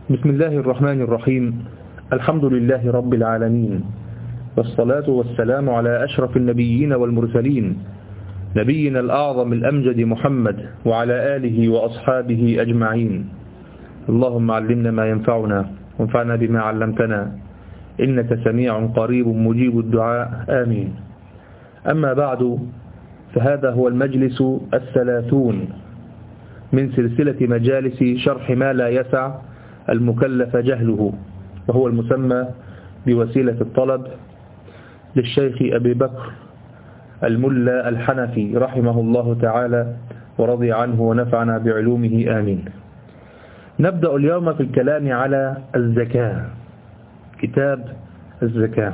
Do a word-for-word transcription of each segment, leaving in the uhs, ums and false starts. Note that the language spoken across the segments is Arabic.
بسم الله الرحمن الرحيم. الحمد لله رب العالمين، والصلاة والسلام على أشرف النبيين والمرسلين، نبينا الأعظم الأمجد محمد وعلى آله وأصحابه أجمعين. اللهم علمنا ما ينفعنا وانفعنا بما علمتنا، إنك سميع قريب مجيب الدعاء، آمين. أما بعد، فهذا هو المجلس الثلاثون من سلسلة مجالس شرح ما لا يسع المكلف جهله، وهو المسمى بوسيلة الطلب للشيخ أبي بكر الملا الحنفي رحمه الله تعالى ورضي عنه ونفعنا بعلومه، آمين. نبدأ اليوم في الكلام على الزكاة، كتاب الزكاة.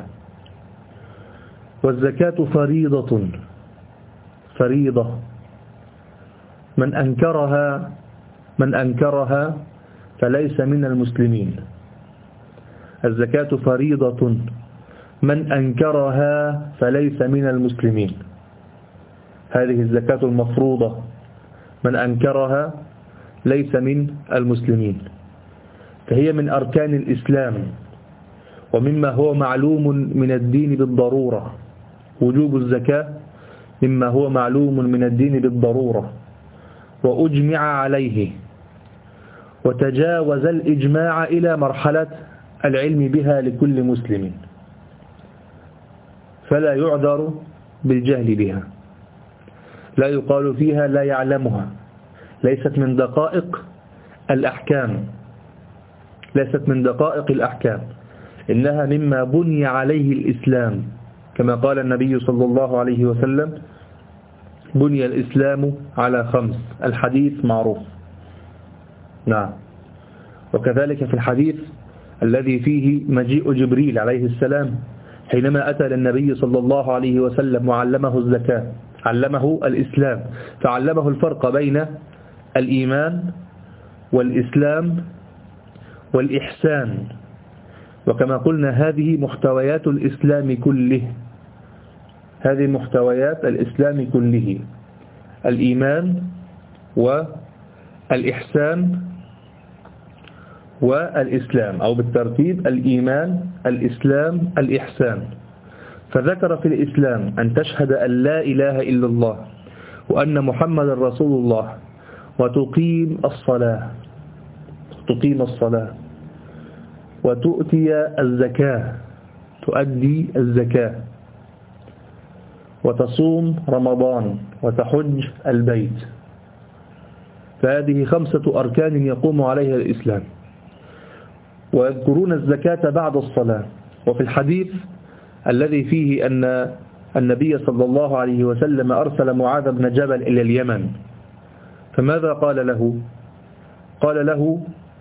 والزكاة فريضة فريضة من أنكرها من أنكرها فليس من المسلمين. الزكاة فريضة من أنكرها فليس من المسلمين. هذه الزكاة المفروضة من أنكرها ليس من المسلمين، فهي من أركان الإسلام ومما هو معلوم من الدين بالضرورة. وجوب الزكاة مما هو معلوم من الدين بالضرورة وأجمع عليه، وتجاوز الإجماع إلى مرحلة العلم بها لكل مسلم، فلا يعذر بالجهل بها، لا يقال فيها لا يعلمها. ليست من دقائق الأحكام ليست من دقائق الأحكام إنها مما بني عليه الإسلام، كما قال النبي صلى الله عليه وسلم: بني الإسلام على خمس. الحديث معروف. نعم. وكذلك في الحديث الذي فيه مجيء جبريل عليه السلام حينما أتى للنبي صلى الله عليه وسلم وعلمه الزكاة، علمه الإسلام، فعلمه الفرق بين الإيمان والإسلام والإحسان. وكما قلنا هذه محتويات الإسلام كله، هذه محتويات الإسلام كله: الإيمان والإحسان والإسلام، أو بالترتيب: الإيمان، الإسلام، الإحسان. فذكر في الإسلام أن تشهد أن لا إله إلا الله وأن محمد رسول الله، وتقيم الصلاة تقيم الصلاة وتؤتي الزكاة تؤدي الزكاة، وتصوم رمضان، وتحج البيت. فهذه خمسة أركان يقوم عليها الإسلام. ويذكرون الزكاة بعد الصلاة. وفي الحديث الذي فيه أن النبي صلى الله عليه وسلم أرسل معاذ بن جبل إلى اليمن، فماذا قال له؟ قال له: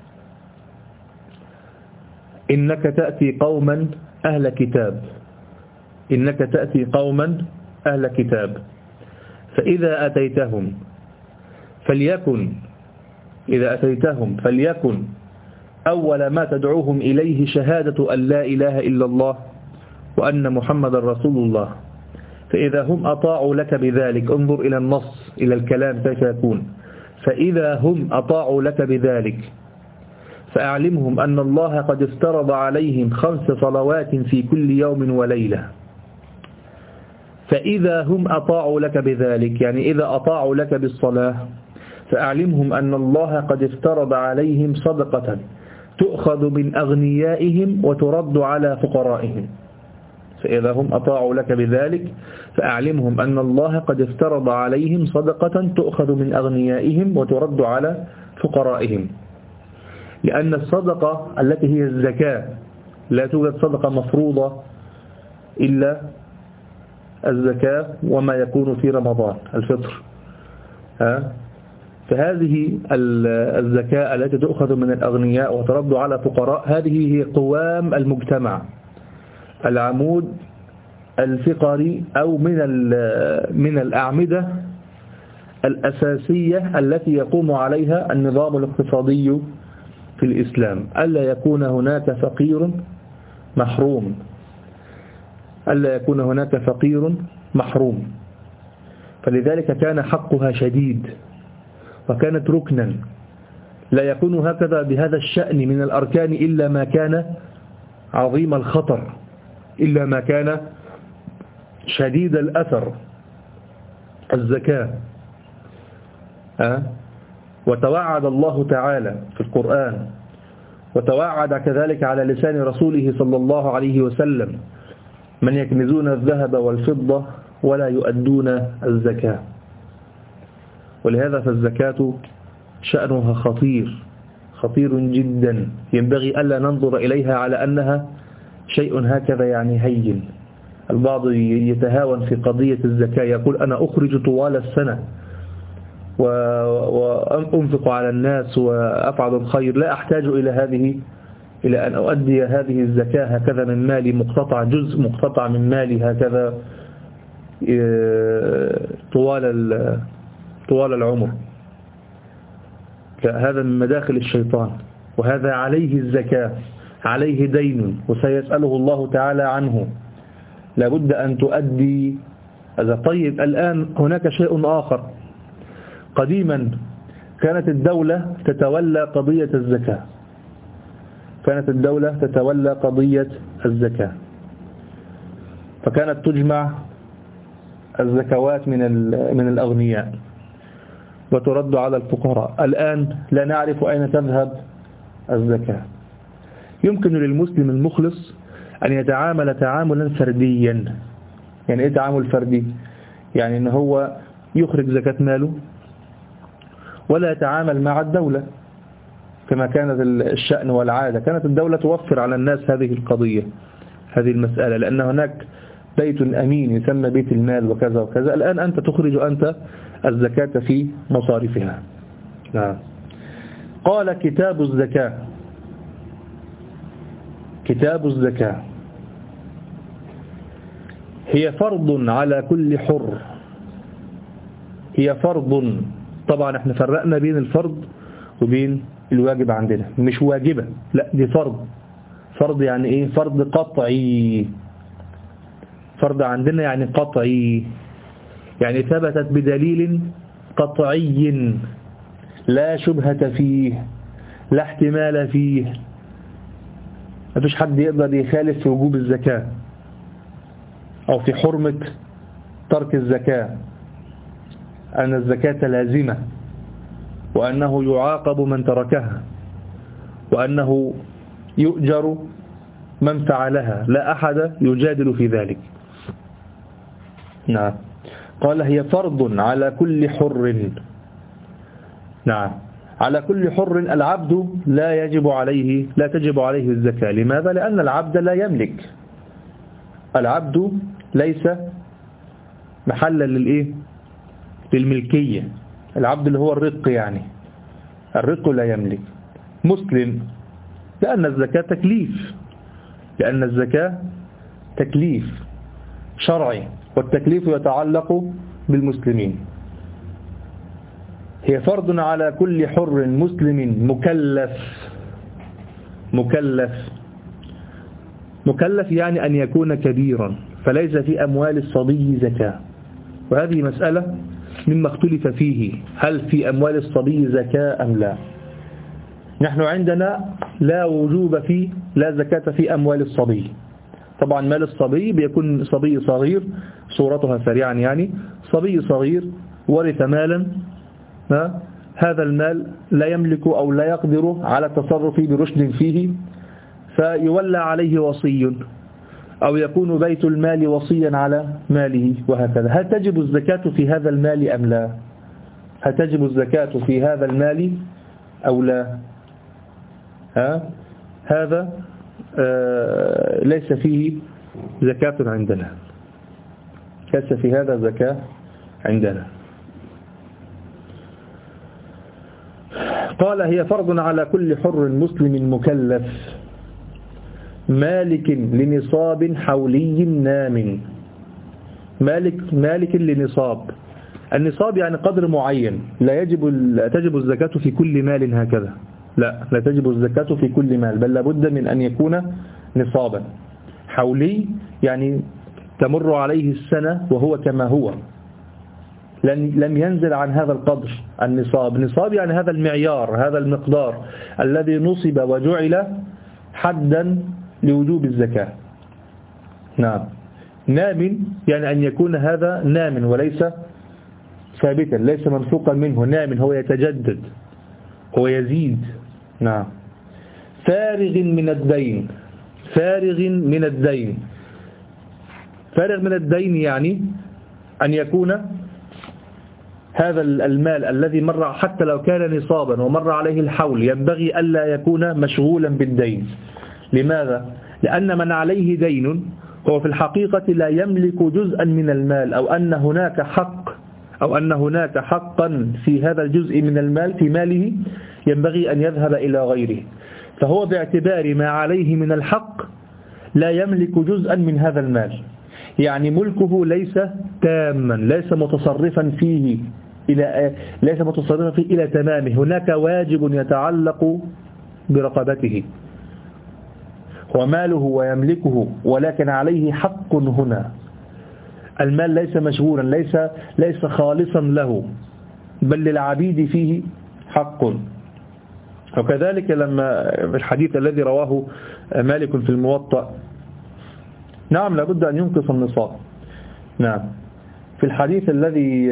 إنك تأتي قوما أهل كتاب إنك تأتي قوما أهل كتاب فإذا أتيتهم فليكن إذا أتيتهم فليكن أول ما تدعوهم إليه شهادة أن لا إله إلا الله وأن محمد رسول الله، فإذا هم أطاعوا لك بذلك، انظر إلى النص، إلى الكلام كيف يكون: فإذا هم أطاعوا لك بذلك فأعلمهم أن الله قد افترض عليهم خمس صلوات في كل يوم وليلة. فإذا هم أطاعوا لك بذلك، يعني إذا أطاعوا لك بالصلاة، فأعلمهم أن الله قد افترض عليهم صدقة تؤخذ من أغنيائهم وترد على فقرائهم. فإذا هم أطاعوا لك بذلك فأعلمهم أن الله قد افترض عليهم صدقة تؤخذ من أغنيائهم وترد على فقرائهم. لأن الصدقة التي هي الزكاة، لا توجد صدقة مفروضة إلا الزكاة وما يكون في رمضان، الفطر. ها؟ فهذه الزكاة التي تؤخذ من الأغنياء وترد على فقراء، هذه هي قوام المجتمع، العمود الفقري، أو من من الأعمدة الأساسية التي يقوم عليها النظام الاقتصادي في الإسلام. ألا يكون هناك فقير محروم ألا يكون هناك فقير محروم فلذلك كان حقها شديد، وكانت ركنا لا يكون هكذا بهذا الشأن من الأركان إلا ما كان عظيم الخطر، إلا ما كان شديد الأثر. الزكاة أه؟ وتوعد الله تعالى في القرآن، وتوعد كذلك على لسان رسوله صلى الله عليه وسلم: من يكنزون الذهب والفضة ولا يؤدون الزكاة. ولهذا فالزكاة شأنها خطير خطير جدا، ينبغي ألا ننظر إليها على أنها شيء هكذا يعني هين. البعض يتهاون في قضية الزكاة، يقول أنا أخرج طوال السنة وأنفق على الناس وأفعل الخير، لا أحتاج إلى هذه إلى أن أؤدي هذه الزكاة هكذا من مالي مقتطع، جزء مقتطع من مالي هكذا طوال طوال العمر. هذا من مداخل الشيطان، وهذا عليه الزكاة، عليه دين وسيسأله الله تعالى عنه، لابد أن تؤدي هذا. طيب الآن هناك شيء آخر. قديما كانت الدولة تتولى قضية الزكاة، كانت الدولة تتولى قضية الزكاة، فكانت تجمع الزكوات من من الأغنياء وترد على الفقراء. الآن لا نعرف أين تذهب الزكاة. يمكن للمسلم المخلص أن يتعامل تعاملا فرديا. يعني إيه تعامل فردي؟ يعني أنه هو يخرج زكاة ماله ولا يتعامل مع الدولة كما كانت الشأن والعادة. كانت الدولة توفر على الناس هذه القضية، هذه المسألة، لأن هناك بيت أمين يسمى بيت المال وكذا وكذا. الآن أنت تخرج أنت الزكاة في مصارفها. نعم. قال كتاب الزكاة، كتاب الزكاة هي فرض على كل حر. هي فرض، طبعا احنا فرقنا بين الفرض وبين الواجب عندنا. مش واجبة، لا دي فرض. فرض يعني ايه؟ فرض قطعي. فرض عندنا يعني قطعي، يعني ثبتت بدليل قطعي لا شبهة فيه، لا احتمال فيه. ما فيش حد يقدر يخالف في وجوب الزكاة أو في حرمة ترك الزكاة، أن الزكاة لازمة، وأنه يعاقب من تركها، وأنه يؤجر من فعلها. لا أحد يجادل في ذلك. نعم. قال هي فرض على كل حر. نعم، على كل حر. العبد لا يجب عليه لا تجب عليه الزكاة. لماذا؟ لأن العبد لا يملك. العبد ليس محلا للإيه؟ للملكية. العبد اللي هو الرق، يعني الرق لا يملك. مسلم، لأن الزكاة تكليف، لأن الزكاة تكليف شرعي، والتكليف يتعلق بالمسلمين. هي فرض على كل حر مسلم مكلف. مكلف مكلف يعني أن يكون كبيرا، فليس في أموال الصبي زكاة. وهذه مسألة مما اختلف فيه، هل في أموال الصبي زكاة أم لا. نحن عندنا لا وجوب فيه، لا زكاة في أموال الصبي. طبعا مال الصبي بيكون صبي صغير، صورتها سريعا يعني صبي صغير ورث مالا، هذا المال لا يملك أو لا يقدر على التصرف برشد فيه، فيولى عليه وصي، أو يكون بيت المال وصيا على ماله، وهكذا. هل تجب الزكاة في هذا المال أم لا؟ هل تجب الزكاة في هذا المال أو لا؟ ها؟ هذا آه ليس فيه زكاة عندنا، ليس في هذا زكاة عندنا. قال هي فرض على كل حر مسلم مكلف مالك لنصاب حولي نام. مالك مالك لنصاب. النصاب يعني قدر معين، لا يجب لا تجب الزكاة في كل مال هكذا، لا لا تجب الزكاة في كل مال، بل لابد من أن يكون نصابا. حولي يعني تمر عليه السنة وهو كما هو، لم ينزل عن هذا القدر النصاب. نصاب يعني هذا المعيار، هذا المقدار الذي نصب وجعل حدا لوجوب الزكاة. نعم. نام يعني أن يكون هذا نام وليس ثابتا، ليس منفوقا منه. نام هو يتجدد، هو يزيد. نعم. فارغ من الدين، فارغ من الدين، فارغ من الدين يعني أن يكون هذا المال الذي مر حتى لو كان نصابا ومر عليه الحول ينبغي ألا يكون مشغولا بالدين. لماذا؟ لأن من عليه دين هو في الحقيقة لا يملك جزءا من المال، أو أن هناك حق أو أن هناك حقا في هذا الجزء من المال في ماله ينبغي أن يذهب إلى غيره، فهو باعتبار ما عليه من الحق لا يملك جزءا من هذا المال، يعني ملكه ليس تاما، ليس متصرفا فيه إلى ليس متصرفا فيه إلى تمامه. هناك واجب يتعلق برقبته، هو ماله ويملكه ولكن عليه حق هنا. المال ليس مشغولا، ليس ليس خالصا له، بل للعبيد فيه حق. وكذلك لما في الحديث الذي رواه مالك في الموطأ، نعم لابد أن ينقص النصاب. نعم. في الحديث الذي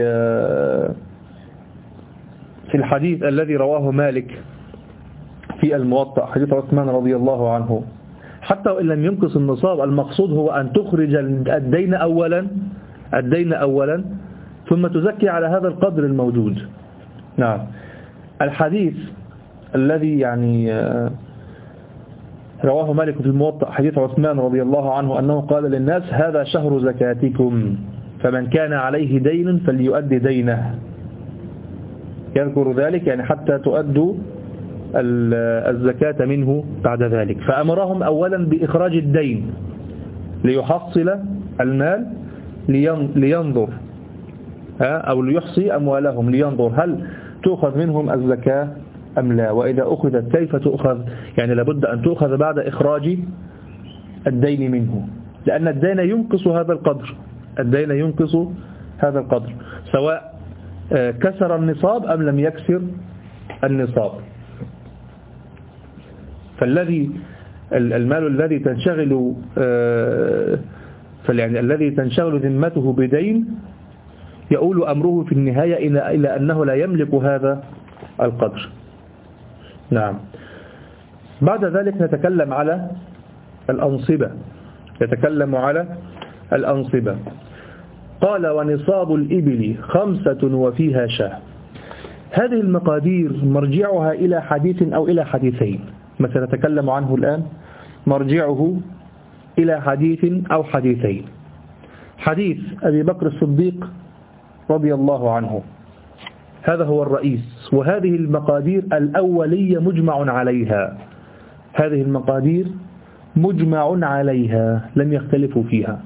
في الحديث الذي رواه مالك في الموطأ، حديث عثمان رضي الله عنه، حتى وإن لم ينقص النصاب المقصود هو أن تخرج الدين أولا الدين أولا ثم تزكي على هذا القدر الموجود. نعم. الحديث الذي يعني رواه مالك في الموطأ حديث عثمان رضي الله عنه أنه قال للناس: هذا شهر زكاتكم، فمن كان عليه دين فليؤدي دينه. يذكر ذلك يعني حتى تؤدوا الزكاة منه بعد ذلك. فأمرهم أولا بإخراج الدين ليحصل المال، لينظر أو ليحصي أموالهم، لينظر هل تؤخذ منهم الزكاة أم لا، وإذا أخذت كيف تؤخذ. يعني لابد أن تؤخذ بعد إخراج الدين منه، لأن الدين ينقص هذا القدر، الدين ينقص هذا القدر سواء كسر النصاب أم لم يكسر النصاب. فالذي المال الذي تنشغل يعني الذي تنشغل ذمته بدين يؤول أمره في النهاية إلى أنه لا يملك هذا القدر. نعم. بعد ذلك نتكلم على الأنصبة، يتكلم على الأنصبة. قال: ونصاب الإبل خمسة وفيها شاة. هذه المقادير مرجعها إلى حديث أو إلى حديثين، ما سنتكلم عنه الآن مرجعه إلى حديث أو حديثين. حديث أبي بكر الصديق رضي الله عنه، هذا هو الرئيس، وهذه المقادير الأولية مجمع عليها، هذه المقادير مجمع عليها لم يختلفوا فيها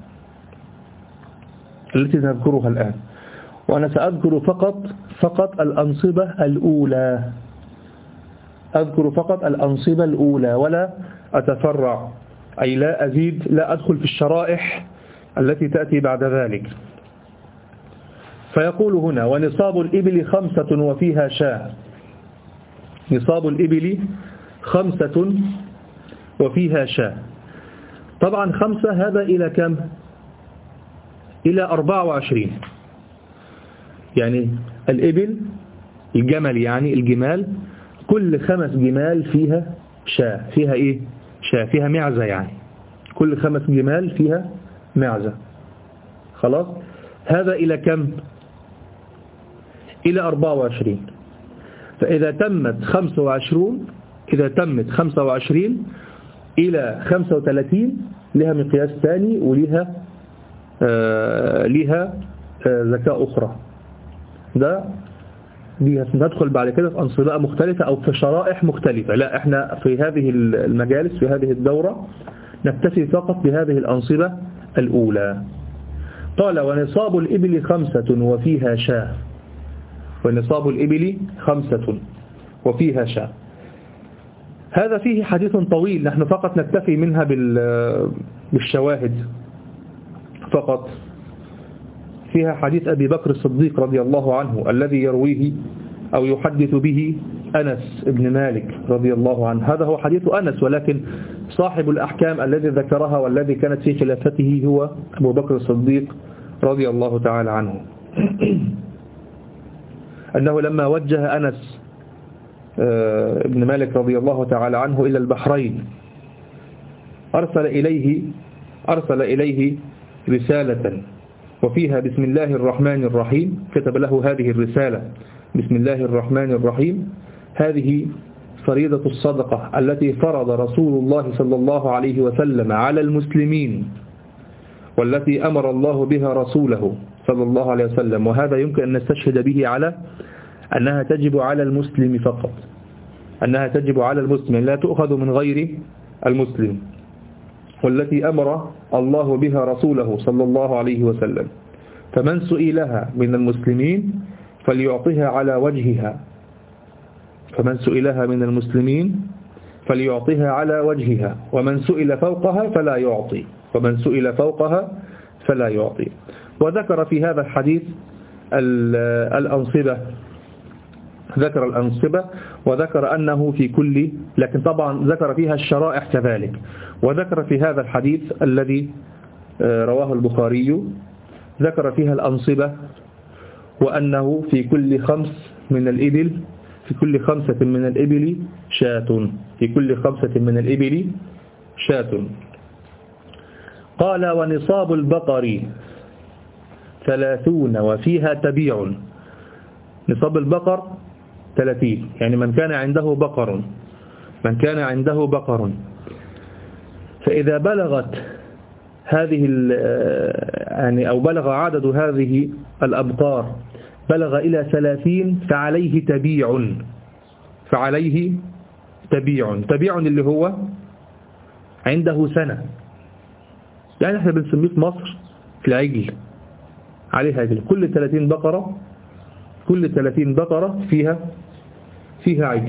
التي نذكرها الآن. وأنا سأذكر فقط فقط الأنصبة الأولى، أذكر فقط الأنصبة الأولى ولا أتفرع، أي لا أزيد، لا أدخل في الشرائح التي تأتي بعد ذلك. فيقول هنا: ونصاب الإبل خمسة وفيها شاة. نصاب الإبل خمسة وفيها شاة. طبعا خمسة هذا إلى كم؟ إلى أربعة وعشرين. يعني الإبل الجمل، يعني الجمال، كل خمس جمال فيها شاة، فيها إيه؟ شاة، فيها معزة، يعني كل خمس جمال فيها معزة. خلاص. هذا إلى كم؟ إلى أربعة وعشرين. فإذا تمت خمسة وعشرون إذا تمت خمسة وعشرين إلى خمسة وثلاثين لها مقياس ثاني، ولها آه لها آه زكاة أخرى. ده دي ندخل بعد كده في أنصبة مختلفة أو في شرائح مختلفة. لا، احنا في هذه المجالس في هذه الدورة نكتفي فقط بهذه الأنصبة الأولى. قال: ونصاب الإبل خمسة وفيها شاة. ونصاب الإبل خمسة وفيها شاة. هذا فيه حديث طويل، نحن فقط نكتفي منها بالشواهد فقط. فيها حديث أبي بكر الصديق رضي الله عنه الذي يرويه أو يحدث به أنس بن مالك رضي الله عنه. هذا هو حديث أنس، ولكن صاحب الأحكام الذي ذكرها والذي كانت في خلافته هو أبو بكر الصديق رضي الله تعالى عنه. أنه لما وجه أنس بن مالك رضي الله تعالى عنه إلى البحرين أرسل إليه أرسل إليه رسالة وفيها بسم الله الرحمن الرحيم. كتب له هذه الرسالة: بسم الله الرحمن الرحيم، هذه فريضة الصدقة التي فرض رسول الله صلى الله عليه وسلم على المسلمين، والتي أمر الله بها رسوله صلى الله عليه وسلم. وهذا يمكن أن نستشهد به على أنها تجب على المسلم فقط، أنها تجب على المسلم، لا تؤخذ من غير المسلم، والتي أمر الله بها رسوله صلى الله عليه وسلم. فمن سئلها من المسلمين فليعطيها على وجهها فمن سئلها من المسلمين فليعطيها على وجهها، ومن سئل فوقها فلا يعطي ومن سئل فوقها فلا يعطي. وذكر في هذا الحديث الأنصبة، ذكر الأنصبة وذكر أنه في كل، لكن طبعا ذكر فيها الشرائح كذلك. وذكر في هذا الحديث الذي رواه البخاري ذكر فيها الأنصبة، وأنه في كل خمس من الإبل في كل خمسة من الإبل شاة في كل خمسة من الإبل شاة. قال: ونصاب البقر ثلاثون وفيها تبيع. نصاب البقر ثلاثين، يعني من كان عنده بقر من كان عنده بقر فإذا بلغت هذه يعني أو بلغ عدد هذه الأبقار بلغ إلى ثلاثين فعليه تبيع فعليه تبيع تبيع اللي هو عنده سنة، يعني احنا بنسميه في مصر في العجل، عليه عجل. كل ثلاثين بقرة كل ثلاثين بقرة فيها فيها عجل.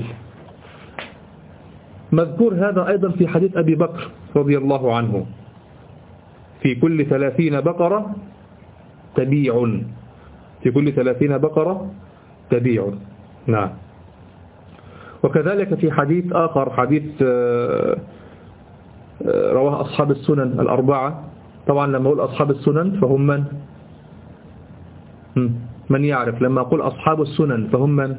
مذكور هذا أيضا في حديث أبي بكر رضي الله عنه: في كل ثلاثين بقرة تبيع في كل ثلاثين بقرة تبيع. نعم. وكذلك في حديث آخر، حديث رواه أصحاب السنن الأربعة. طبعا لما أقول أصحاب السنن فهم من من يعرف؟ لما أقول أصحاب السنن فهم من؟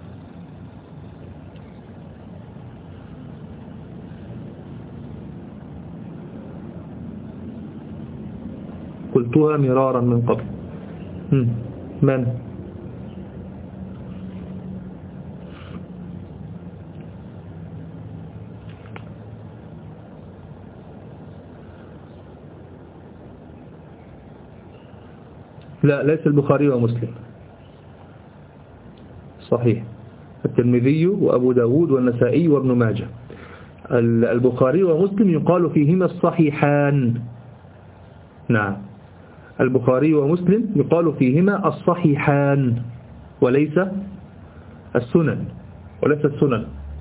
قلتها مرارا من قبل. من؟ لا، ليس البخاري ومسلم، صحيح. الترمذي وأبو داود والنسائي وابن ماجه. البخاري ومسلم يقال فيهما الصحيحان. نعم، البخاري ومسلم يقال فيهما الصحيحان وليس السنن وليس السنن.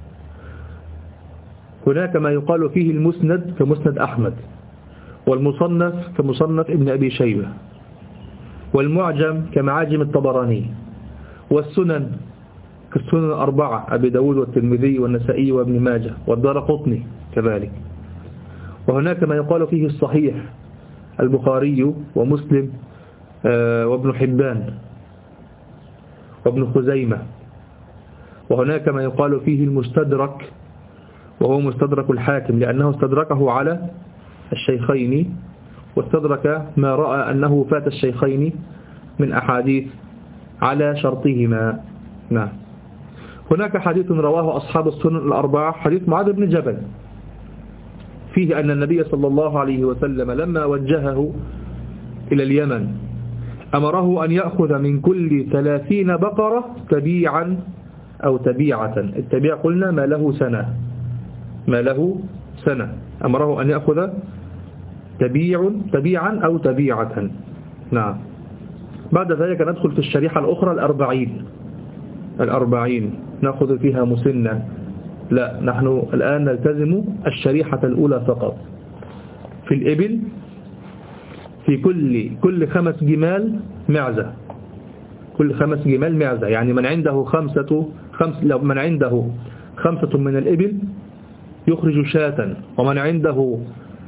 هناك ما يقال فيه المسند كمسند أحمد، والمصنف كمصنف ابن أبي شيبة، والمعجم كمعاجم الطبراني، والسنن كالسنن الأربعة: أبي داود والترمذي والنسائي وابن ماجه والدارقطني كذلك. وهناك ما يقال فيه الصحيح: البخاري ومسلم وابن حبان وابن خزيمة. وهناك ما يقال فيه المستدرك، وهو مستدرك الحاكم، لأنه استدركه على الشيخين، واستدرك ما رأى أنه فات الشيخين من أحاديث على شرطهما. نعم. هناك حديث رواه أصحاب السنن الأربعة، حديث معاذ بن جبل، فيه أن النبي صلى الله عليه وسلم لما وجهه إلى اليمن أمره أن يأخذ من كل ثلاثين بقرة تبيعا أو تبيعة. التبيع قلنا ما له سنة ما له سنة أمره أن يأخذ تبيع تبيعا أو تبيعة. نعم. بعد ذلك ندخل في الشريحة الأخرى الأربعين الأربعين نأخذ فيها مسنة. لا، نحن الآن نلتزم الشريحة الأولى فقط. في الإبل في كل كل خمس جمال معزة، كل خمس جمال معزة، يعني من عنده خمسة خمس لو من عنده خمسة من الإبل يخرج شاة، ومن عنده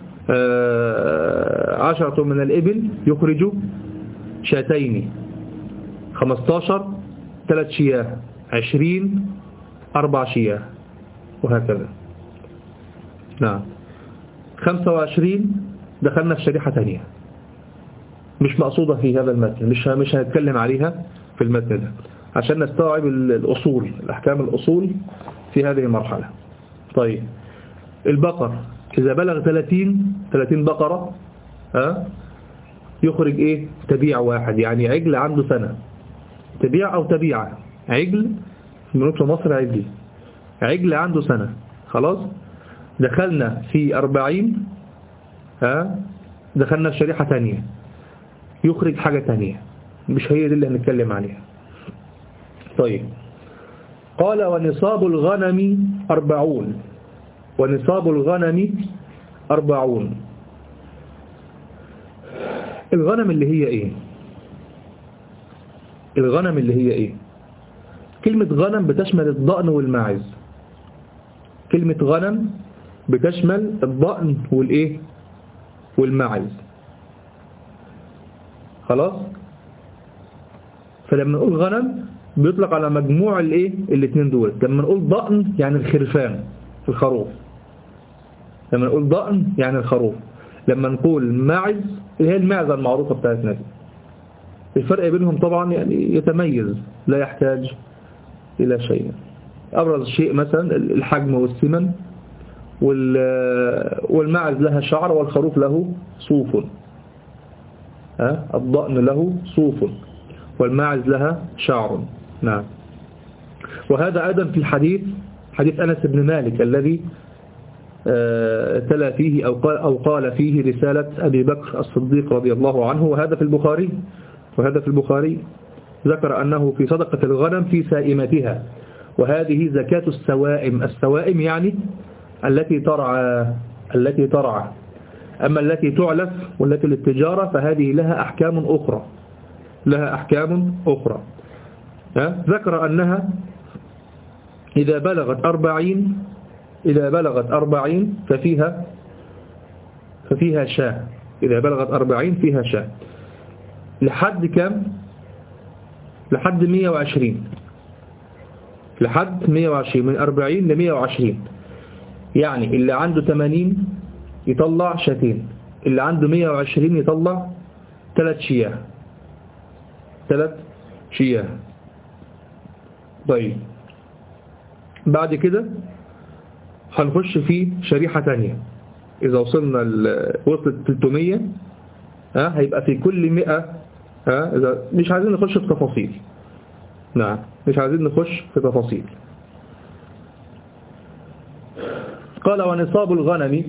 عشرة من الإبل يخرج شاتين، خمستاشر ثلاث شياه، عشرين أربع شياه، وهكذا. نعم. خمسة وعشرين دخلنا في شريحة ثانية مش مقصودة في هذا المتن، مش مش هنتكلم عليها في المتن ده عشان نستوعب الأصول، الأحكام الأصول في هذه المرحلة. طيب البقر إذا بلغ ثلاثين ثلاثين بقرة ها يخرج إيه؟ تبيع واحد، يعني عجل عنده سنة، تبيع أو تبيعة، عجل في مصر عجل عجل عنده سنة. خلاص دخلنا في أربعين ها دخلنا في شريحة تانية يخرج حاجة تانية مش هي دي اللي هنتكلم عليها. طيب قال ونصاب الغنم أربعون، ونصاب الغنم أربعون. الغنم اللي هي ايه؟ الغنم اللي هي ايه؟ كلمة غنم بتشمل الضأن والماعز، كلمة غنم بتشمل الضأن والايه والماعز. خلاص، فلما نقول غنم بيطلق على مجموع الايه الاثنين دول. لما نقول ضأن يعني الخرفان الخروف، لما نقول ضأن يعني الخروف، لما نقول ماعز اللي هي المعزة المعروفة بتاعتنا دي. الفرق بينهم طبعا يعني يتميز لا يحتاج إلى شيء. أبرز شيء مثلا الحجم والسمن، والماعز لها شعر والخروف له صوف. ها الضأن له صوف والماعز لها شعر. نعم. وهذا أيضا في الحديث حديث أنس بن مالك الذي تلا فيه أو قال, أو قال فيه رسالة أبي بكر الصديق رضي الله عنه، وهذا في البخاري وهذا في البخاري ذكر أنه في صدقة الغنم في سائمتها، وهذه زكاة السوائم. السوائم يعني التي ترعى التي ترعى أما التي تعلف والتي للتجارة فهذه لها أحكام أخرى لها أحكام أخرى. ذكر أنها إذا بلغت أربعين إذا بلغت أربعين ففيها ففيها شاة، إذا بلغت أربعين فيها شاة لحد كم؟ لحد مية وعشرين، لحد مية وعشرين، من أربعين لمية وعشرين. يعني اللي عنده ثمانين يطلع شاتين، اللي عنده مية وعشرين يطلع ثلاث شياه ثلاث شياه. طيب بعد كده هنخش في شريحة تانية. إذا وصلنا وصلت ثلاثمية ها هيبقى في كل مئة ها إذا مش عايزين نخش في تفاصيل. نعم مش عايزين نخش في تفاصيل. قال ونصاب الغنم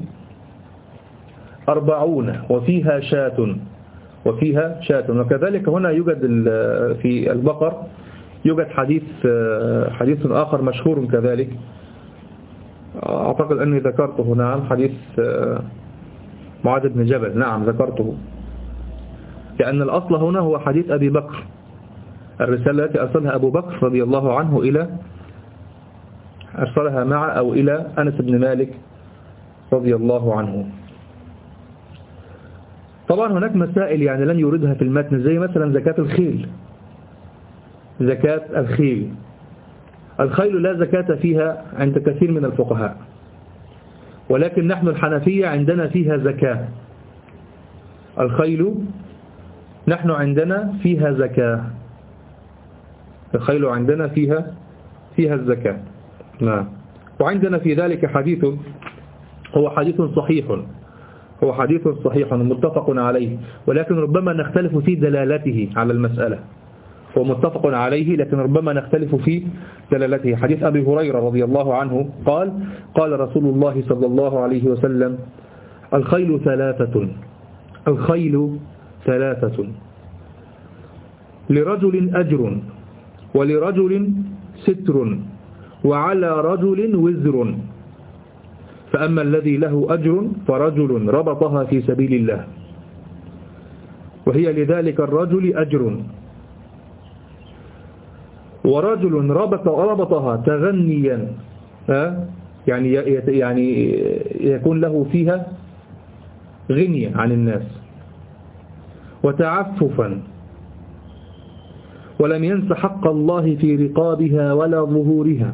أربعون وفيها شاة وفيها شاة. وكذلك هنا يوجد في البقر يوجد حديث حديث آخر مشهور كذلك، أعتقد أني ذكرته. نعم حديث معاذ بن جبل، نعم ذكرته، لأن الأصل هنا هو حديث أبي بكر، الرسالة التي أرسلها أبو بكر رضي الله عنه إلى أرسلها مع أو إلى أنس بن مالك رضي الله عنه. طبعا هناك مسائل يعني لن يوردها في المتن، زي مثلا زكاة الخيل. زكاة الخيل الخيل لا زكاة فيها عند كثير من الفقهاء، ولكن نحن الحنفية عندنا فيها زكاة. الخيل نحن عندنا فيها زكاة، الخيل عندنا فيها فيها الزكاة. نعم. وعندنا في ذلك حديث هو حديث صحيح هو حديث صحيح متفق عليه، ولكن ربما نختلف في دلالته على المسألة. هو متفق عليه لكن ربما نختلف في دلالته. حديث أبي هريرة رضي الله عنه قال قال رسول الله صلى الله عليه وسلم الخيل ثلاثة الخيل ثلاثة لرجل أجر ولرجل ستر وعلى رجل وزر، فأما الذي له أجر فرجل ربطها في سبيل الله وهي لذلك الرجل أجر. ورجل ربط ربطها تغنيا يعني يعني يكون له فيها غنية عن الناس وتعففا، ولم ينس حق الله في رقابها ولا ظهورها.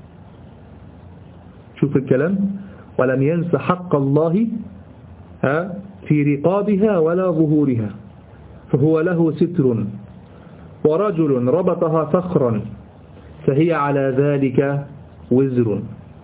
شوف الكلام، ولم ينس حق الله في رقابها ولا ظهورها، فهو له ستر. ورجل ربطها فخرا فهي على ذلك وزر.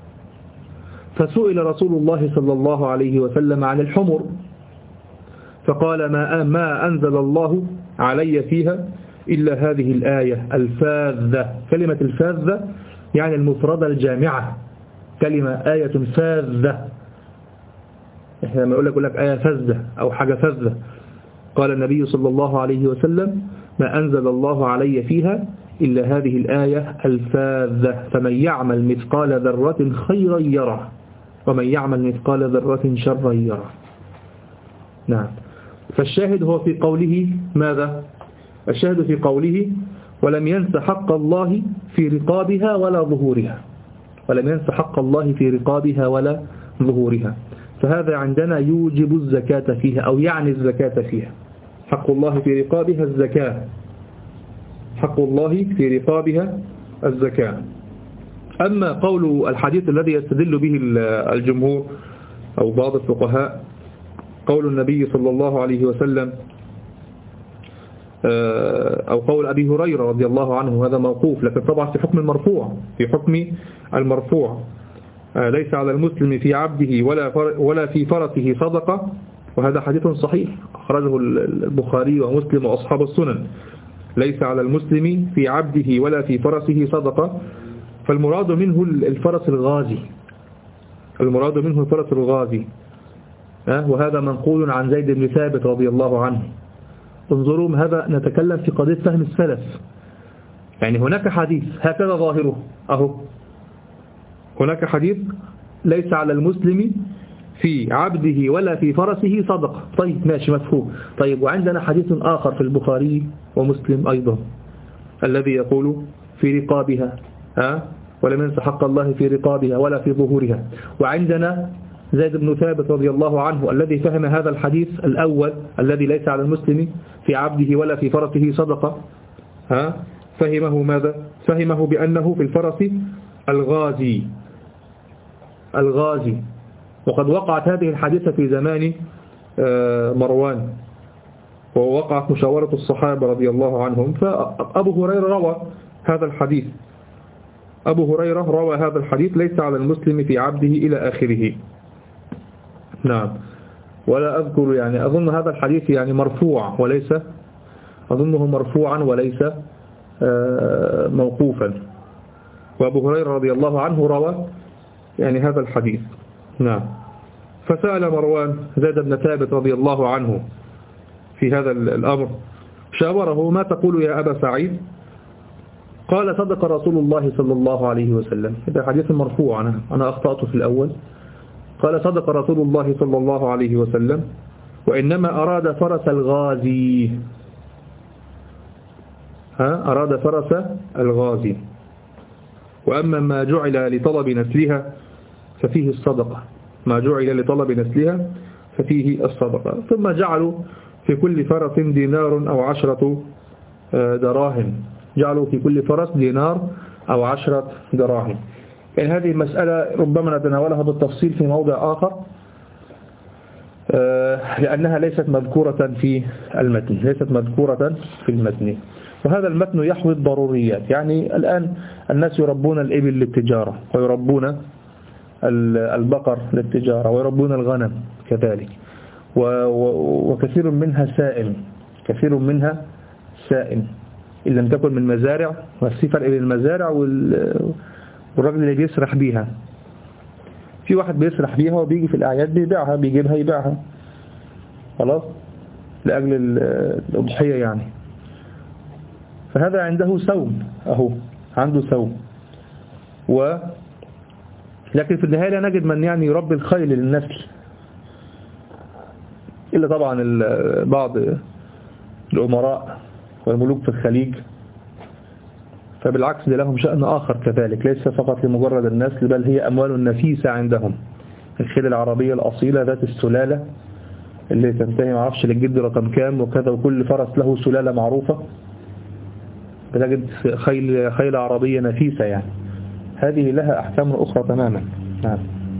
فسئل رسول الله صلى الله عليه وسلم عن الحمر فقال ما ما أنزل الله علي فيها إلا هذه الآية الفاذة. كلمة الفاذة يعني المفردة الجامعة، كلمة آية فاذة. احنا لما يقول لك يقول لك آية فاذة أو حاجة فاذة، قال النبي صلى الله عليه وسلم ما أنزل الله علي فيها إلا هذه الآية الفاذة، فمن يعمل مثقال ذرة خيرا يره ومن يعمل مثقال ذرة شرا يره. نعم. فالشاهد هو في قوله ماذا؟ الشاهد في قوله ولم ينس حق الله في رقابها ولا ظهورها، ولم ينس حق الله في رقابها ولا ظهورها. فهذا عندنا يوجب الزكاة فيها أو يعني الزكاة فيها. حق الله في رقابها الزكاة، حق الله في رقابها الزكاة. أما قول الحديث الذي يستدل به الجمهور أو بعض الفقهاء، قول النبي صلى الله عليه وسلم أو قول أبي هريرة رضي الله عنه، هذا موقوف، لكن طبعا في حكم المرفوع، في حكم المرفوع ليس على المسلم في عبده ولا ولا في فرسه صدقة، وهذا حديث صحيح أخرجه البخاري ومسلم وأصحاب السنن. ليس على المسلم في عبده ولا في فرسه صدقة، فالمراد منه الفرس الغازي، المراد منه الفرس الغازي، وهذا منقول عن زيد بن ثابت رضي الله عنه. انظروا، هذا نتكلم في قضية فهم السلف، يعني هناك حديث هكذا ظاهره أهو، هناك حديث ليس على المسلم في عبده ولا في فرسه صدقة، طيب ماشي مفهوم. طيب وعندنا حديث آخر في البخاري ومسلم أيضا الذي يقول في رقابها ها ولم ينس حق الله في رقابها ولا في ظهورها. وعندنا زيد بن ثابت رضي الله عنه الذي فهم هذا الحديث الأول الذي ليس على المسلم في عبده ولا في فرسه صدقة، ها فهمه ماذا؟ فهمه بأنه في الفرس الغازي، الغازي. وقد وقعت هذه الحادثة في زمان مروان، ووقعت مشاورة الصحابة رضي الله عنهم، فأبو هريرة روى هذا الحديث، أبو هريرة روى هذا الحديث ليس على المسلم في عبده إلى آخره. نعم. ولا أذكر يعني، أظن هذا الحديث يعني مرفوع وليس، أظنه مرفوعا وليس موقوفا، وأبو هريرة رضي الله عنه روى يعني هذا الحديث. نعم. فسأل مروان زيد بن ثابت رضي الله عنه في هذا الأمر، شاوره ما تقول يا أبا سعيد؟ قال صدق رسول الله صلى الله عليه وسلم. هذا حديث مرفوع، أنا, أنا أخطأت في الأول. قال صدق رسول الله صلى الله عليه وسلم، وإنما أراد فرس الغازي، ها أراد فرس الغازي، وأما ما جعل لطلب نسلها ففيه الصدقة، ما جعل لطلب نسلها ففيه الصدقة. ثم جعلوا في كل فرس دينار أو عشرة دراهم، جعلوا في كل فرس دينار أو عشرة دراهم. يعني هذه المسألة ربما نتناولها بالتفصيل في موضع آخر، لأنها ليست مذكورة في المتن، ليست مذكورة في المتن. وهذا المتن يحوي الضروريات. يعني الآن الناس يربون الإبل للتجارة، ويربون البقر للتجارة، ويربون الغنم كذلك، وكثير منها سائم، كثير منها سائم إن لم تكن من مزارع. وفي فرق بين المزارع والراجل اللي بيسرح بيها. في واحد بيسرح بيها وبيجي في الأعياد بيبيعها، بيجيبها يبيعها خلاص لأجل الأضحية يعني، فهذا عنده سوم، أهو عنده سوم. و لكن في النهاية لا نجد من يعني يربي الخيل للنسل، إلا طبعا بعض الأمراء والملوك في الخليج، فبالعكس ده لهم شأن آخر كذلك، ليس فقط لمجرد النسل، بل هي أموال نفيسة عندهم. الخيل العربية الأصيلة ذات السلالة اللي تنتهي معرفش للجد رقم كام وكذا، وكل فرس له سلالة معروفة، بتجد خيل خيل عربية نفيسة يعني، هذه لها أحكام أخرى تماما. نعم.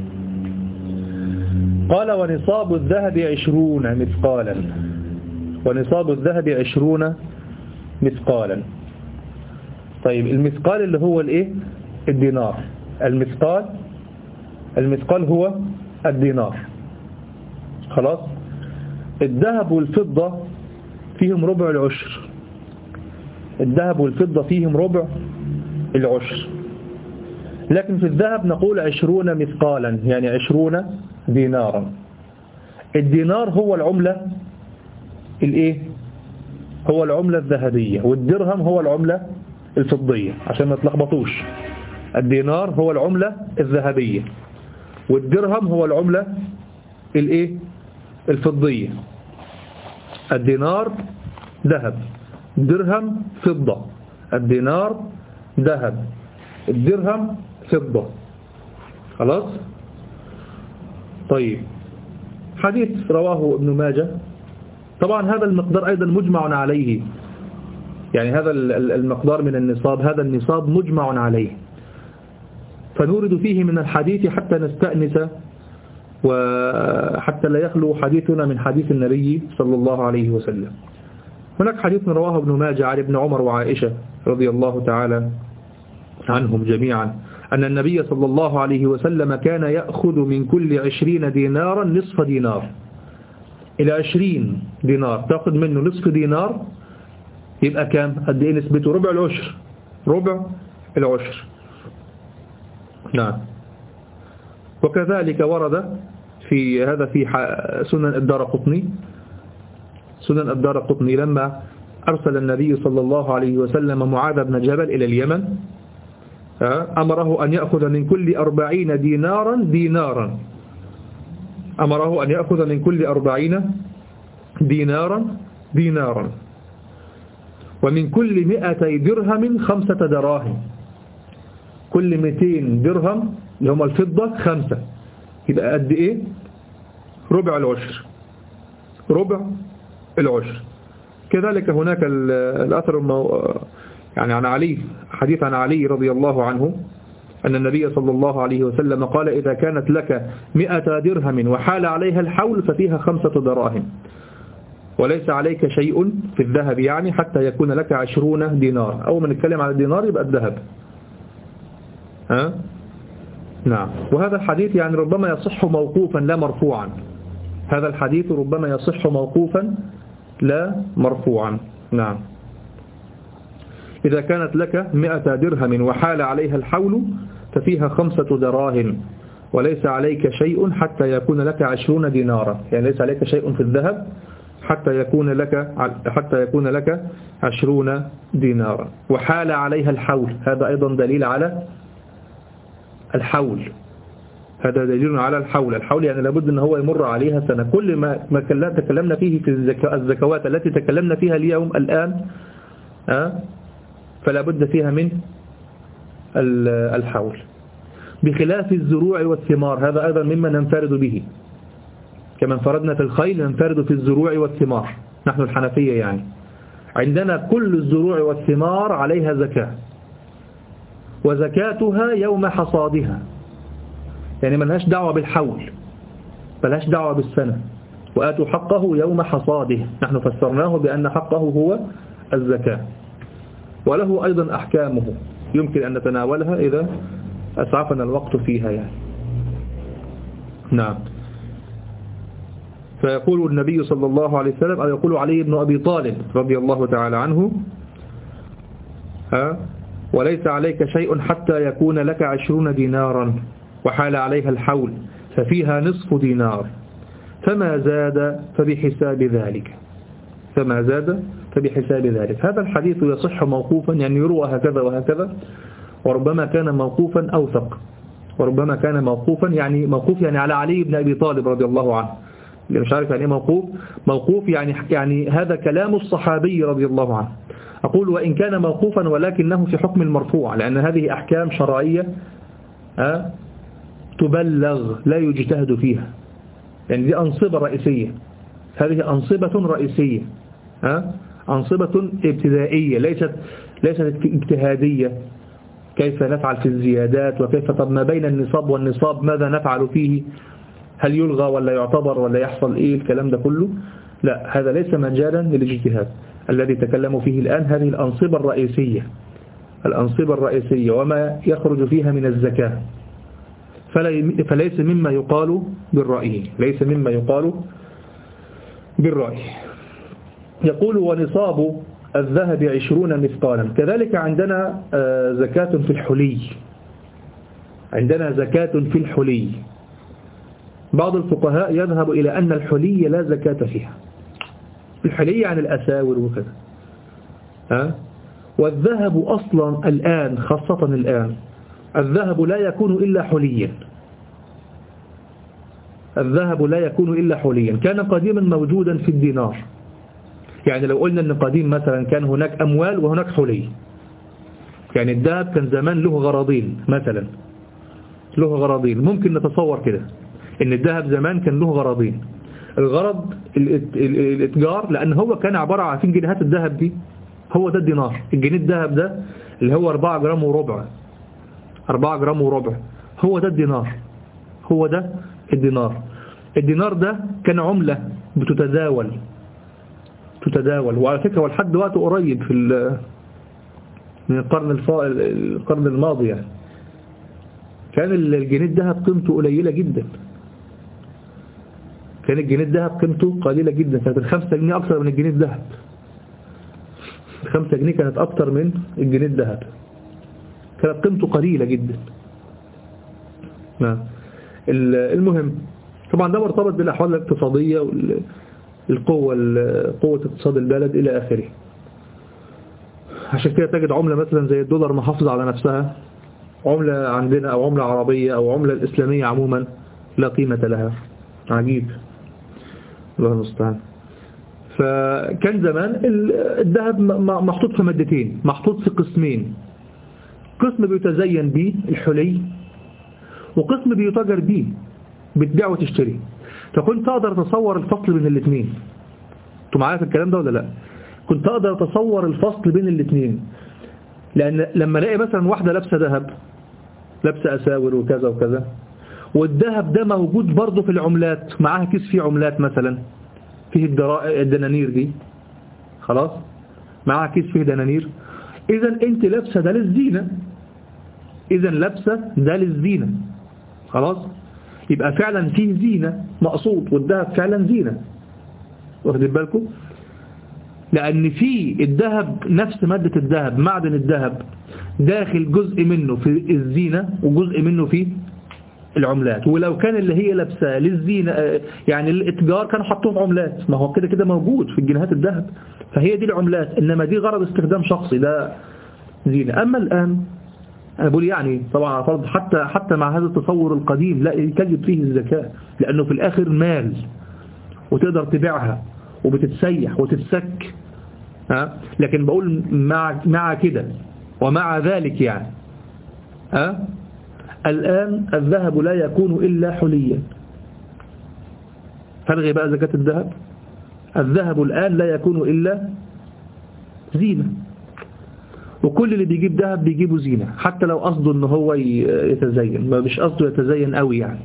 قال ونصاب الذهب عشرون مثقالا، ونصاب الذهب عشرون مثقالا. طيب المثقال اللي هو الايه؟ الدينار. المثقال المثقال هو الدينار. خلاص. الذهب والفضة فيهم ربع العشر، الذهب والفضة فيهم ربع العشر، لكن في الذهب نقول عشرون مثقالا، يعني عشرون دينارا. الدينار هو العملة الايه؟ هو العملة الذهبية، والدرهم هو العملة الفضية عشان ما تلخبطوش. الدينار هو العملة الذهبية، والدرهم هو العملة الايه؟ الفضية. الدينار ذهب، درهم فضة. الدينار ذهب، الدرهم فضة. خلاص. طيب حديث رواه ابن ماجه. طبعا هذا المقدار أيضا مجمع عليه، يعني هذا المقدار من النصاب، هذا النصاب مجمع عليه، فنورد فيه من الحديث حتى نستأنس وحتى لا يخلو حديثنا من حديث النبي صلى الله عليه وسلم. هناك حديث رواه ابن ماجه عن ابن عمر وعائشة رضي الله تعالى عنهم جميعا أن النبي صلى الله عليه وسلم كان يأخذ من كل عشرين دينارا نصف دينار. إلى عشرين دينار تأخذ منه نصف دينار، يبقى كام؟ قد إيه نسبته؟ ربع العشر، ربع العشر. نعم. وكذلك ورد في هذا في سنن الدارقطني، سنن الدارقطني لما أرسل النبي صلى الله عليه وسلم معاذ بن جبل إلى اليمن، أمره أن يأخذ من كل أربعين دينارا دينارا أمره أن يأخذ من كل أربعين دينارا دينارا ومن كل مئتي درهم خمسة دراهم. كل مئتين درهم اللي هم الفضة خمسة، يبقى قد إيه؟ ربع العشر، ربع العشر. كذلك هناك الأثر المو... يعني عن علي، حديث عن علي رضي الله عنه أن النبي صلى الله عليه وسلم قال إذا كانت لك مئة درهم وحال عليها الحول ففيها خمسة دراهم، وليس عليك شيء في الذهب يعني حتى يكون لك عشرون دينار. أول ما نتكلم على الدينار يبقى الذهب. ها؟ نعم. وهذا الحديث يعني ربما يصح موقوفا لا مرفوعا، هذا الحديث ربما يصح موقوفا لا مرفوعا. نعم. إذا كانت لك مئة درهم وحال عليها الحول ففيها خمسة دراهم وليس عليك شيء حتى يكون لك عشرون دينارا، يعني ليس عليك شيء في الذهب حتى يكون لك حتى يكون لك عشرون دينارا. وحال عليها الحول، هذا أيضا دليل على الحول، هذا دليل على الحول. الحول يعني لابد أن هو يمر عليها سنة. كل ما ما تكلمنا فيه في الزكوات التي تكلمنا فيها اليوم الآن أه؟ فلا بد فيها من الحول، بخلاف الزروع والثمار. هذا أيضا مما ننفرد به، كما انفردنا في الخيل ننفرد في الزروع والثمار نحن الحنفية. يعني عندنا كل الزروع والثمار عليها زكاة، وزكاتها يوم حصادها، يعني ما لهاش دعوة بالحول، ما لهاش دعوة بالسنة. وآتوا حقه يوم حصاده، نحن فسرناه بأن حقه هو الزكاة، وله أيضا أحكامه يمكن أن نتناولها إذا أسعفنا الوقت فيها يعني. نعم. فيقول النبي صلى الله عليه وسلم، أو يقول علي بن أبي طالب رضي الله تعالى عنه ها وليس عليك شيء حتى يكون لك عشرون دينارا وحال عليها الحول ففيها نصف دينار، فما زاد فبحساب ذلك، فما زاد فبحساب ذلك. هذا الحديث يصح موقوفا، يعني يروى هكذا وهكذا، وربما كان موقوفا أوثق، وربما كان موقوفا يعني موقوف يعني على علي بن أبي طالب رضي الله عنه، اللي مش عارف يعني ايه موقوف، موقوف يعني يعني هذا كلام الصحابي رضي الله عنه. أقول وإن كان موقوفا ولكنه في حكم المرفوع، لأن هذه أحكام شرعية أه تبلغ لا يجتهد فيها، يعني دي أنصبة رئيسية، هذه أنصبة رئيسية أه أنصبة ابتدائية، ليست ليست اجتهادية. كيف نفعل في الزيادات، وكيف طب ما بين النصاب والنصاب ماذا نفعل فيه، هل يلغى ولا يعتبر ولا يحصل إيه الكلام ده كله. لا، هذا ليس مجالا للاجتهاد. الذي تكلموا فيه الآن هذه الأنصبة الرئيسية، الأنصبة الرئيسية وما يخرج فيها من الزكاة، فليس مما يقال بالرأي، ليس مما يقال بالرأي. يقول ونصاب الذهب عشرون مثقالا. كذلك عندنا زكاة في الحلي، عندنا زكاة في الحلي. بعض الفقهاء يذهب إلى أن الحلي لا زكاة فيها، الحلي عن الأساور وكذا ها. والذهب أصلا الآن، خاصة الآن، الذهب لا يكون إلا حليا، الذهب لا يكون إلا حليا. كان قديما موجودا في الدينار، يعني لو قلنا أن قديم مثلا كان هناك أموال وهناك حلي، يعني الذهب كان زمان له غرضين، مثلا له غرضين، ممكن نتصور كده أن الذهب زمان كان له غرضين. الغرض الاتجار، لأن هو كان عبارة عن عارفين جنيهات الذهب دي، هو ده الدينار. الجنيه الذهب ده اللي هو أربعة جرام وربع، أربعة جرام وربع، هو ده الدينار، هو ده الدينار. الدينار ده كان عملة بتتداول تتداول وعلى فكرة ولحد وقت قريب في من القرن الفا... القرن الماضي يعني كان الجنيه الذهب قيمته قليلة جدا، كان الجنيه الذهب قيمته قليلة جدا. كانت الخمسة جنيه أكثر من الجنيه الذهب، الخمسة جنيه كانت أكثر من الجنيه الذهب، كانت قيمته قليلة جدا. المهم طبعا ده مرتبط بالأحوال الاقتصادية والقوة قوة اقتصاد البلد إلى آخره. عشان كده تجد عملة مثلا زي الدولار محافظة على نفسها، عملة عندنا أو عملة عربية أو عملة الإسلامية عموما لا قيمة لها. عجيب، الله المستعان. فكان زمان الذهب محطوط في مادتين، محطوط في قسمين، قسم بيتزين به الحلي وقسم بيتاجر به، بتبيع وتشتري. فكنت أقدر أتصور الفصل بين الاثنين. انتوا معايا في الكلام ده ولا لا؟ كنت أقدر أتصور الفصل بين الاثنين، لأن لما الاقي مثلا واحدة لابسة ذهب، لابسة أساور وكذا وكذا، والذهب ده موجود برضه في العملات، معاها كيس فيه عملات مثلا فيه الدنانير دي، خلاص معاها كيس فيه دنانير، إذا أنت لابسة ده للزينة، إذا لابسة ده للزينة، خلاص يبقى فعلا فيه زينة مقصود، والذهب فعلا زينة، واخدين بالكم؟ لأن في الذهب نفس مادة الذهب، معدن الذهب داخل جزء منه في الزينة وجزء منه في العملات. ولو كان اللي هي لابسه للزينة يعني الاتجار كانوا حطوه في عملات، ما هو كده كده موجود في الجنيهات الذهب، فهي دي العملات، إنما دي غرض استخدام شخصي، ده زينة. أما الآن أنا بقول يعني طبعا فرض حتى حتى مع هذا التصور القديم لا تجب فيه الزكاة، لأنه في الآخر مال وتقدر تبيعها وبتتسيح وتتسك ها. لكن بقول مع مع كده ومع ذلك يعني ها الآن الذهب لا يكون إلا حليا. فالغي بقى زكاة الذهب، الذهب الآن لا يكون إلا زينة، وكل اللي بيجيب ذهب بيجيبه زينة، حتى لو قصده ان هو يتزين، ما مش قصده يتزين قوي يعني،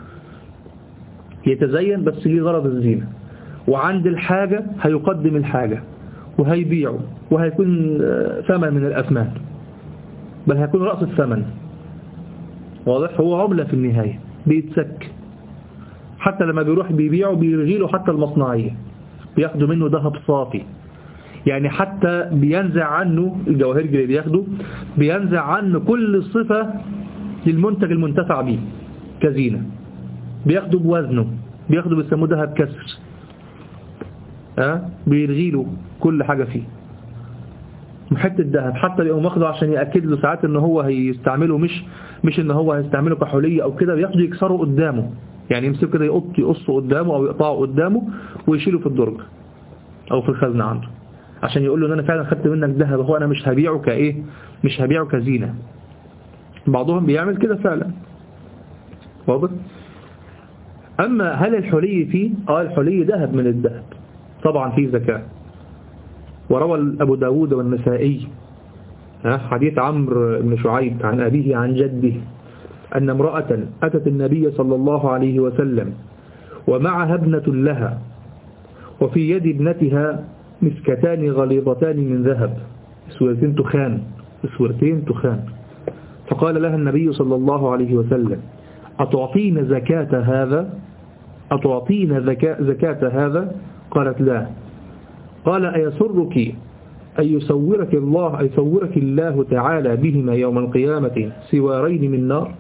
يتزين بس ليه غرض الزينة، وعند الحاجة هيقدم الحاجة وهيبيعه وهيكون ثمن من الأثمان، بل هيكون رأس الثمن، واضح؟ هو عملة في النهاية بيتسك، حتى لما بيروح بيبيعه بيرغيله حتى المصنعية، بياخدوا منه ذهب صافي، يعني حتى بينزع عنه الجواهرجي اللي بياخده، بينزع عنه كل صفة للمنتج المنتفع به كزينة، بياخده بوزنه، بياخده بيسموه ذهب كسر، ها بيرغيله كل حاجة فيه محط الذهب، حتى يقوم واخده عشان يأكد له ساعات ان هو هيستعمله، مش مش ان هو هيستعمله كحلية او كده، بياخده يكسره قدامه يعني يمسك كده يقط يقصه قدامه أو يقطعه قدامه ويشيله في الدرج أو في الخزنة عنده، عشان يقول له ان انا فعلا خدت منك ذهب، هو انا مش هبيعه كايه، مش هبيعه كزينة. بعضهم بيعمل كده فعلا. واضح؟ اما هل الحلي فيه؟ اه الحلي ذهب من الذهب طبعا فيه زكاة. وروى ابو داود والنسائي حديث عمرو بن شعيب عن أبيه عن جده أن امرأة أتت النبي صلى الله عليه وسلم ومعها ابنة لها، وفي يد ابنتها مسكتان غليظتان من ذهب، اسورتين تخان، اسورتين تخان. فقال لها النبي صلى الله عليه وسلم: أتعطين زكاة هذا؟ أتعطين زكاة هذا؟ قالت: لا. قال: أيسرك أن يصورك الله أن يصورك الله تعالى بهما يوم القيامة سوارين من نار؟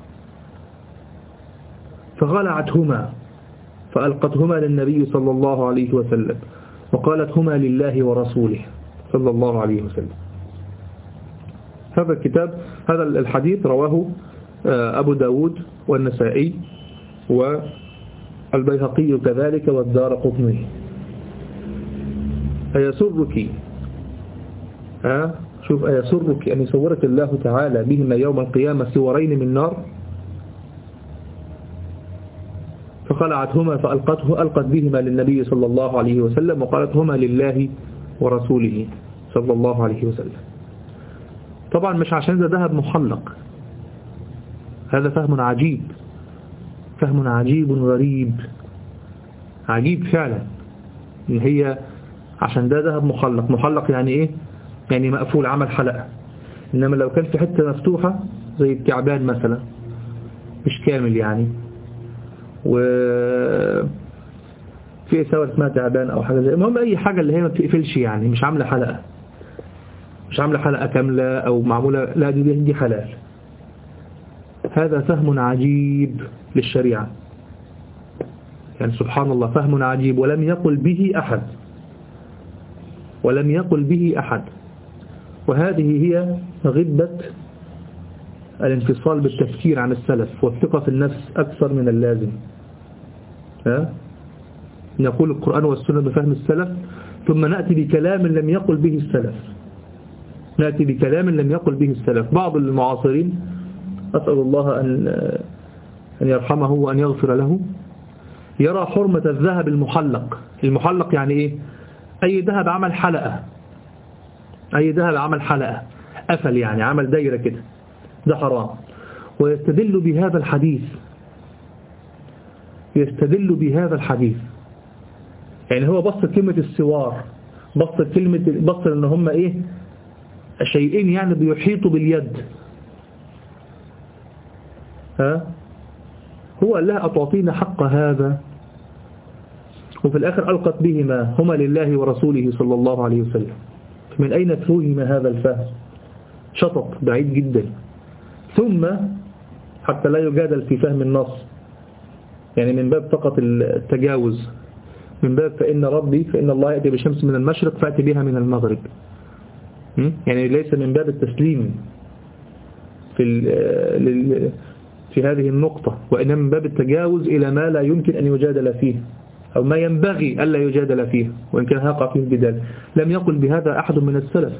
فغلعتهما فألقتهما للنبي صلى الله عليه وسلم وقالت: هما لله ورسوله صلى الله عليه وسلم. هذا الكتاب هذا الحديث رواه أبو داود والنسائي والبيهقي كذلك والدارقطني. أيسرك ها شوف أيسرك أن يصورك الله تعالى بهما يوم القيامة سوارين من نار؟ فخلعتهما فألقته ألقت بهما للنبي صلى الله عليه وسلم وقالت: هما لله ورسوله صلى الله عليه وسلم. طبعا مش عشان ده ذهب محلق، هذا فهم عجيب، فهم عجيب غريب، عجيب فعلا. إن هي عشان ده ذهب محلق، محلق يعني ايه؟ يعني مقفول، عمل حلقة. إنما لو كان في حتة مفتوحة زي الكعبان مثلا مش كامل يعني، و في إساوة اسمها تعبان أو حاجة زي، المهم أي حاجة اللي هي ما بتقفلش يعني، مش عاملة حلقة، مش عاملة حلقة كاملة أو معمولة، لا دي دي حلال. هذا فهم عجيب للشريعة يعني، سبحان الله، فهم عجيب ولم يقل به أحد، ولم يقل به أحد. وهذه هي غبة الانفصال بالتفكير عن السلف والثقة في النفس أكثر من اللازم. ها؟ نقول القرآن والسنة بفهم السلف ثم نأتي بكلام لم يقل به السلف، نأتي بكلام لم يقل به السلف. بعض المعاصرين أسأل الله أن أن يرحمه وأن يغفر له يرى حرمة الذهب المحلق. المحلق يعني إيه؟ أي ذهب عمل حلقة، أي ذهب عمل حلقة قفل يعني، عمل دايرة كده، ده حرام. ويستدل بهذا الحديث، يستدل بهذا الحديث يعني هو بص كلمة السوار، بص كلمة بص إن هم إيه؟ شيئين يعني بيحيطوا باليد. ها؟ هو قال لها: أتعطينا حق هذا؟ وفي الآخر ألقت بهما هما لله ورسوله صلى الله عليه وسلم. من أين فهم هذا الفهم؟ شطط بعيد جدا. ثم حتى لا يجادل في فهم النص يعني، من باب فقط التجاوز، من باب فإن ربي فإن الله يأتي بشمس من المشرق فأتي بها من المغرب، يعني ليس من باب التسليم في في هذه النقطة، وإنما من باب التجاوز إلى ما لا يمكن أن يجادل فيه أو ما ينبغي ألا يجادل فيه وإن كان هيقع فيه الجدال. لم يقل بهذا أحد من السلف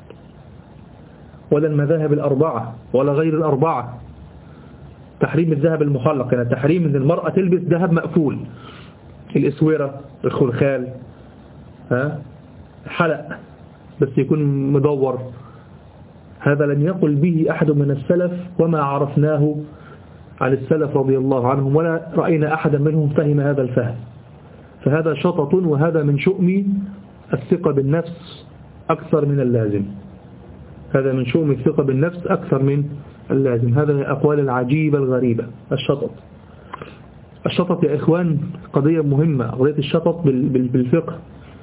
ولا المذاهب الأربعة ولا غير الأربعة. تحريم الذهب المحلق يعني تحريم أن المرأة تلبس ذهب مقفول، الإسورة، الخلخال، ها حلق بس يكون مدور، هذا لم يقل به أحد من السلف وما عرفناه عن السلف رضي الله عنهم ولا رأينا أحدا منهم فهم هذا الفهم. فهذا شطط، وهذا من شؤم الثقة بالنفس أكثر من اللازم، هذا من شؤم الثقة بالنفس أكثر من اللازم. هذا من الأقوال العجيبة الغريبة. الشطط، الشطط يا إخوان قضية مهمة، قضية الشطط بالفقه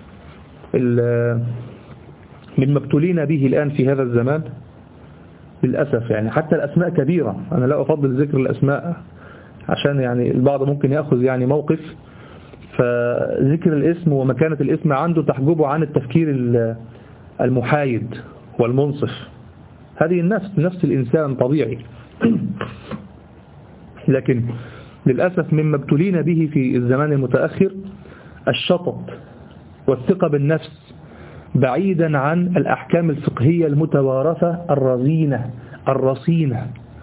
من مبتولين به الآن في هذا الزمان للأسف يعني. حتى الأسماء كبيرة، أنا لا أفضل ذكر الأسماء عشان يعني البعض ممكن يأخذ يعني موقف، فذكر الاسم ومكانة الاسم عنده تحجبه عن التفكير المحايد والمنصف. هذه النفس، نفس الإنسان طبيعي، لكن للأسف مما ابتلينا به في الزمان المتأخر الشطط والثقة بالنفس بعيدا عن الأحكام الفقهية المتوارثة الرزينة الرصينة.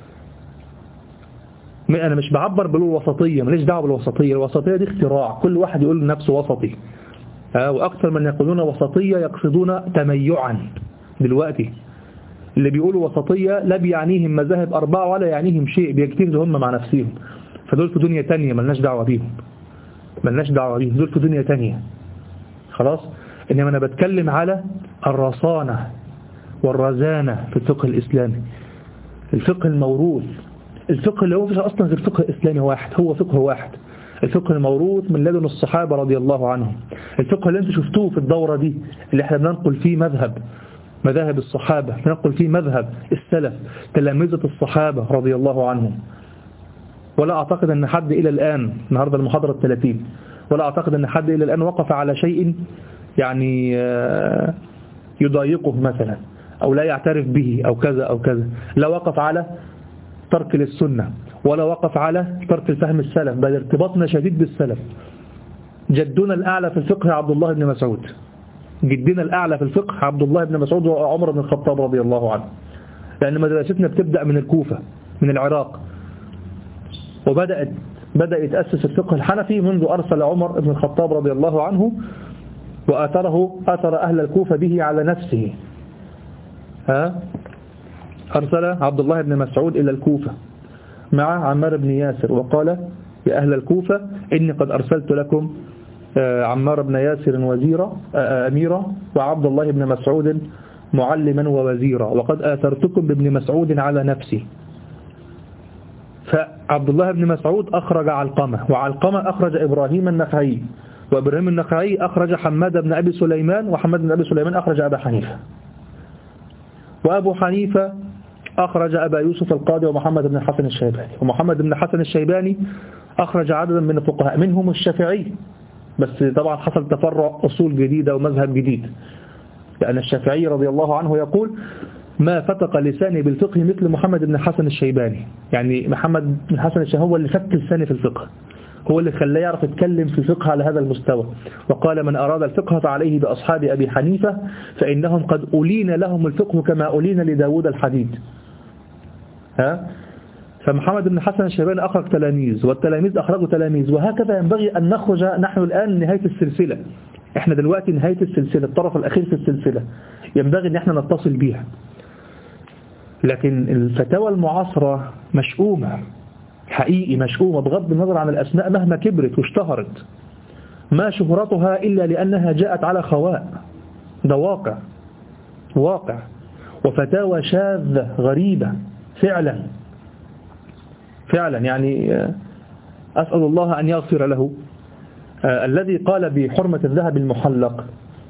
أنا مش بعبر بالوسطية، ماليش دعوة بالوسطية، الوسطية دي اختراع، كل واحد يقول لنفسه وسطي، وأكثر من يقولون وسطية يقصدون تميعا. دلوقتي اللي بيقولوا وسطية لا بيعنيهم مذاهب أربعة ولا يعنيهم شيء، بيجتهدوا هم مع نفسهم، فدول في دنيا تانية ملناش دعوة بيهم، ملناش دعوة بيهم، دول في دنيا تانية خلاص. إنما أنا بتكلم على الرصانة والرزانة في الفقه الإسلامي، الفقه الموروث، الفقه اللي هو فيش أصلا غير فقه إسلامي واحد، هو فقه واحد، الفقه الموروث من لدن الصحابة رضي الله عنهم، الفقه اللي انتم شفتوه في الدورة دي اللي احنا بننقل فيه مذهب مذاهب الصحابة، بننقل فيه مذهب السلف تلامذة الصحابة رضي الله عنهم. ولا أعتقد أن حد إلى الآن، النهاردة المحاضرة الثلاثين، ولا أعتقد أن حد إلى الآن وقف على شيء يعني يضايقه مثلا أو لا يعترف به أو كذا أو كذا، لا وقف على ترك للسنة ولا وقف على ترك فهم السلف، بل ارتباطنا شديد بالسلف. جدنا الأعلى في الفقه عبد الله بن مسعود، جدنا الأعلى في الفقه عبد الله بن مسعود وعمر بن الخطاب رضي الله عنه، لأن مدرستنا بتبدأ من الكوفة من العراق، وبدأت بدأ يتأسس الفقه الحنفي منذ أرسل عمر بن الخطاب رضي الله عنه وآثره أثر أهل الكوفة به على نفسه. ها أرسل عبد الله بن مسعود إلى الكوفة مع عمار بن ياسر وقال يا أهل الكوفة إني قد أرسلت لكم عمار بن ياسر وزيرا أميرا وعبد الله بن مسعود معلما ووزيرا، وقد آثرتكم بابن مسعود على نفسي. فعبد الله بن مسعود أخرج علقمة، وعلقمة أخرج إبراهيم النخعي، وإبراهيم النخعي أخرج حماد بن أبي سليمان، وحماد بن أبي سليمان أخرج أبا حنيفة، وأبو حنيفة أخرج أبا يوسف القاضي ومحمد بن الحسن الشيباني، ومحمد بن الحسن الشيباني أخرج عددا من الفقهاء منهم الشافعي، بس طبعا حصل تفرع أصول جديدة ومذهب جديد، لأن الشافعي رضي الله عنه يقول ما فتق لساني بالفقه مثل محمد بن الحسن الشيباني، يعني محمد بن الحسن الشيباني هو اللي فك لساني في الفقه، هو اللي خلاه يعرف يتكلم في الفقه على هذا المستوى. وقال من أراد الفقه فعليه بأصحاب أبي حنيفة فإنهم قد أولين لهم الفقه كما أولين لداود الحديد. ها؟ فمحمد بن الحسن الشيباني أخرج تلاميذ، والتلاميذ أخرجوا تلاميذ، وهكذا ينبغي أن نخرج نحن الآن نهاية السلسلة. إحنا دلوقتي نهاية السلسلة، الطرف الأخير في السلسلة، ينبغي أن احنا نتصل بيها. لكن الفتاوى المعاصرة مشؤومة حقيقي، مشؤومة بغض النظر عن الأسماء مهما كبرت واشتهرت، ما شهرتها إلا لأنها جاءت على خواء، ده واقع واقع وفتاوى شاذة غريبة فعلا فعلا. يعني أسأل الله أن يغفر له آه الذي قال بحرمة الذهب المحلق،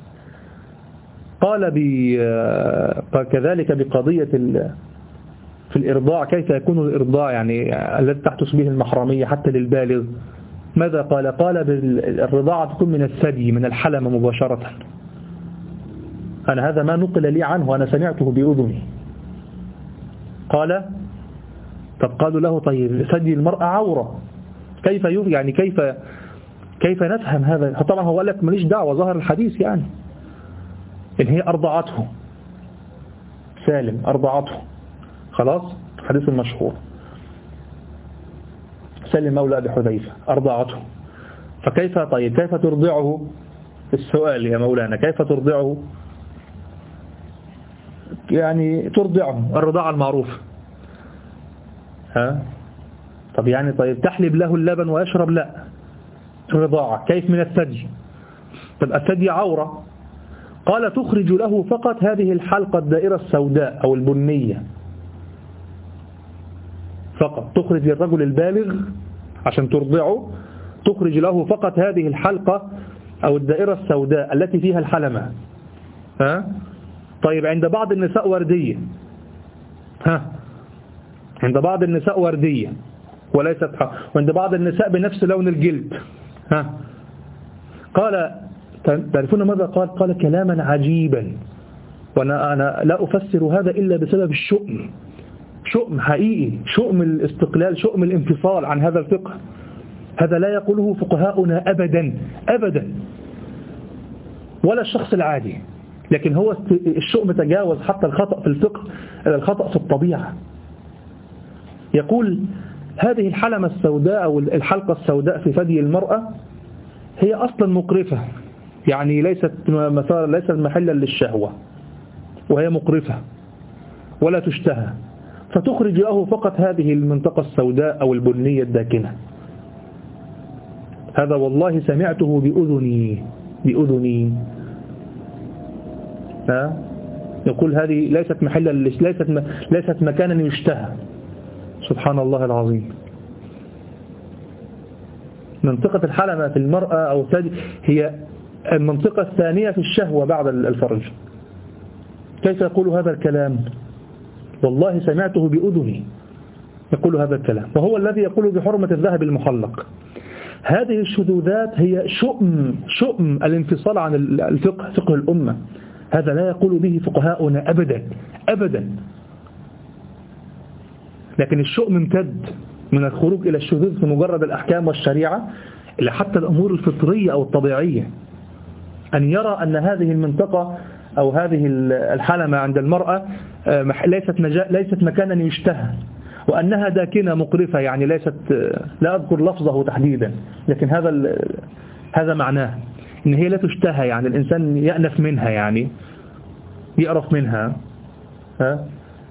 قال آه كذلك بقضية في الإرضاع، كيف يكون الإرضاع يعني الذي تحدث به المحرمية حتى للبالغ. ماذا قال؟ قال بالرضاعة تكون من الثدي من الحلم مباشرة. أنا هذا ما نقل لي عنه وأنا سمعته بأذني. قال طب قالوا له طيب ثدي المرأة عورة، كيف يعني كيف كيف نفهم هذا؟ طبعا هو قال لك ماليش دعوة، ظهر الحديث يعني إن هي أرضعته سالم، أرضعته خلاص، حديث المشهور سالم مولى أبي حذيفة أرضعته، فكيف طيب كيف ترضعه؟ السؤال يا مولانا كيف ترضعه؟ يعني ترضعه الرضاعة المعروفة. ها طب يعني طيب تحلب له اللبن ويشرب؟ لا، الرضاعة كيف من الثدي؟ طب الثدي عورة. قال تخرج له فقط هذه الحلقة الدائرة السوداء أو البنية فقط، تخرج الرجل البالغ عشان ترضعه، تخرج له فقط هذه الحلقة أو الدائرة السوداء التي فيها الحلمة. ها طيب عند بعض النساء وردية، ها عند بعض النساء وردية وليست حق، وعند بعض النساء بنفس لون الجلد. ها قال تعرفون ماذا قال؟ قال كلاما عجيبا، وأنا أنا لا أفسر هذا إلا بسبب الشؤم، شؤم حقيقي، شؤم الاستقلال، شؤم الانفصال عن هذا الفقه. هذا لا يقوله فقهاؤنا أبدا أبدا، ولا الشخص العادي. لكن هو الشؤم تجاوز حتى الخطأ في الفقه إلى الخطأ في الطبيعة. يقول هذه الحلمة السوداء أو الحلقة السوداء في ثدي المرأة هي أصلا مقرفة، يعني ليست مثلا ليست محلا للشهوة، وهي مقرفة ولا تشتهى، فتخرج له فقط هذه المنطقة السوداء أو البنية الداكنة. هذا والله سمعته بأذني بأذني ها؟ يقول هذه ليست محلا ليست ليست مكانا يشتهى. سبحان الله العظيم. منطقة الحلمة في المرأة أو الثدي هي المنطقة الثانية في الشهوة بعد الفرج. كيف يقول هذا الكلام؟ والله سمعته بأذني يقول هذا الكلام، وهو الذي يقول بحرمة الذهب المحلق. هذه الشذوذات هي شؤم شؤم الانفصال عن الفقه، فقه الأمة. هذا لا يقول به فقهاؤنا أبدا أبدا. لكن الشؤم امتد من الخروج إلى الشذوذ في مجرد الأحكام والشريعة إلى حتى الأمور الفطرية أو الطبيعية. أن يرى أن هذه المنطقة أو هذه الحلمة عند المرأة ليست ليست مكانا يشتهى، وأنها داكنة مقرفة، يعني ليست، لا أذكر لفظه تحديدا، لكن هذا هذا معناه إن هي لا تشتهى، يعني الإنسان يأنف منها، يعني يقرف منها. ها؟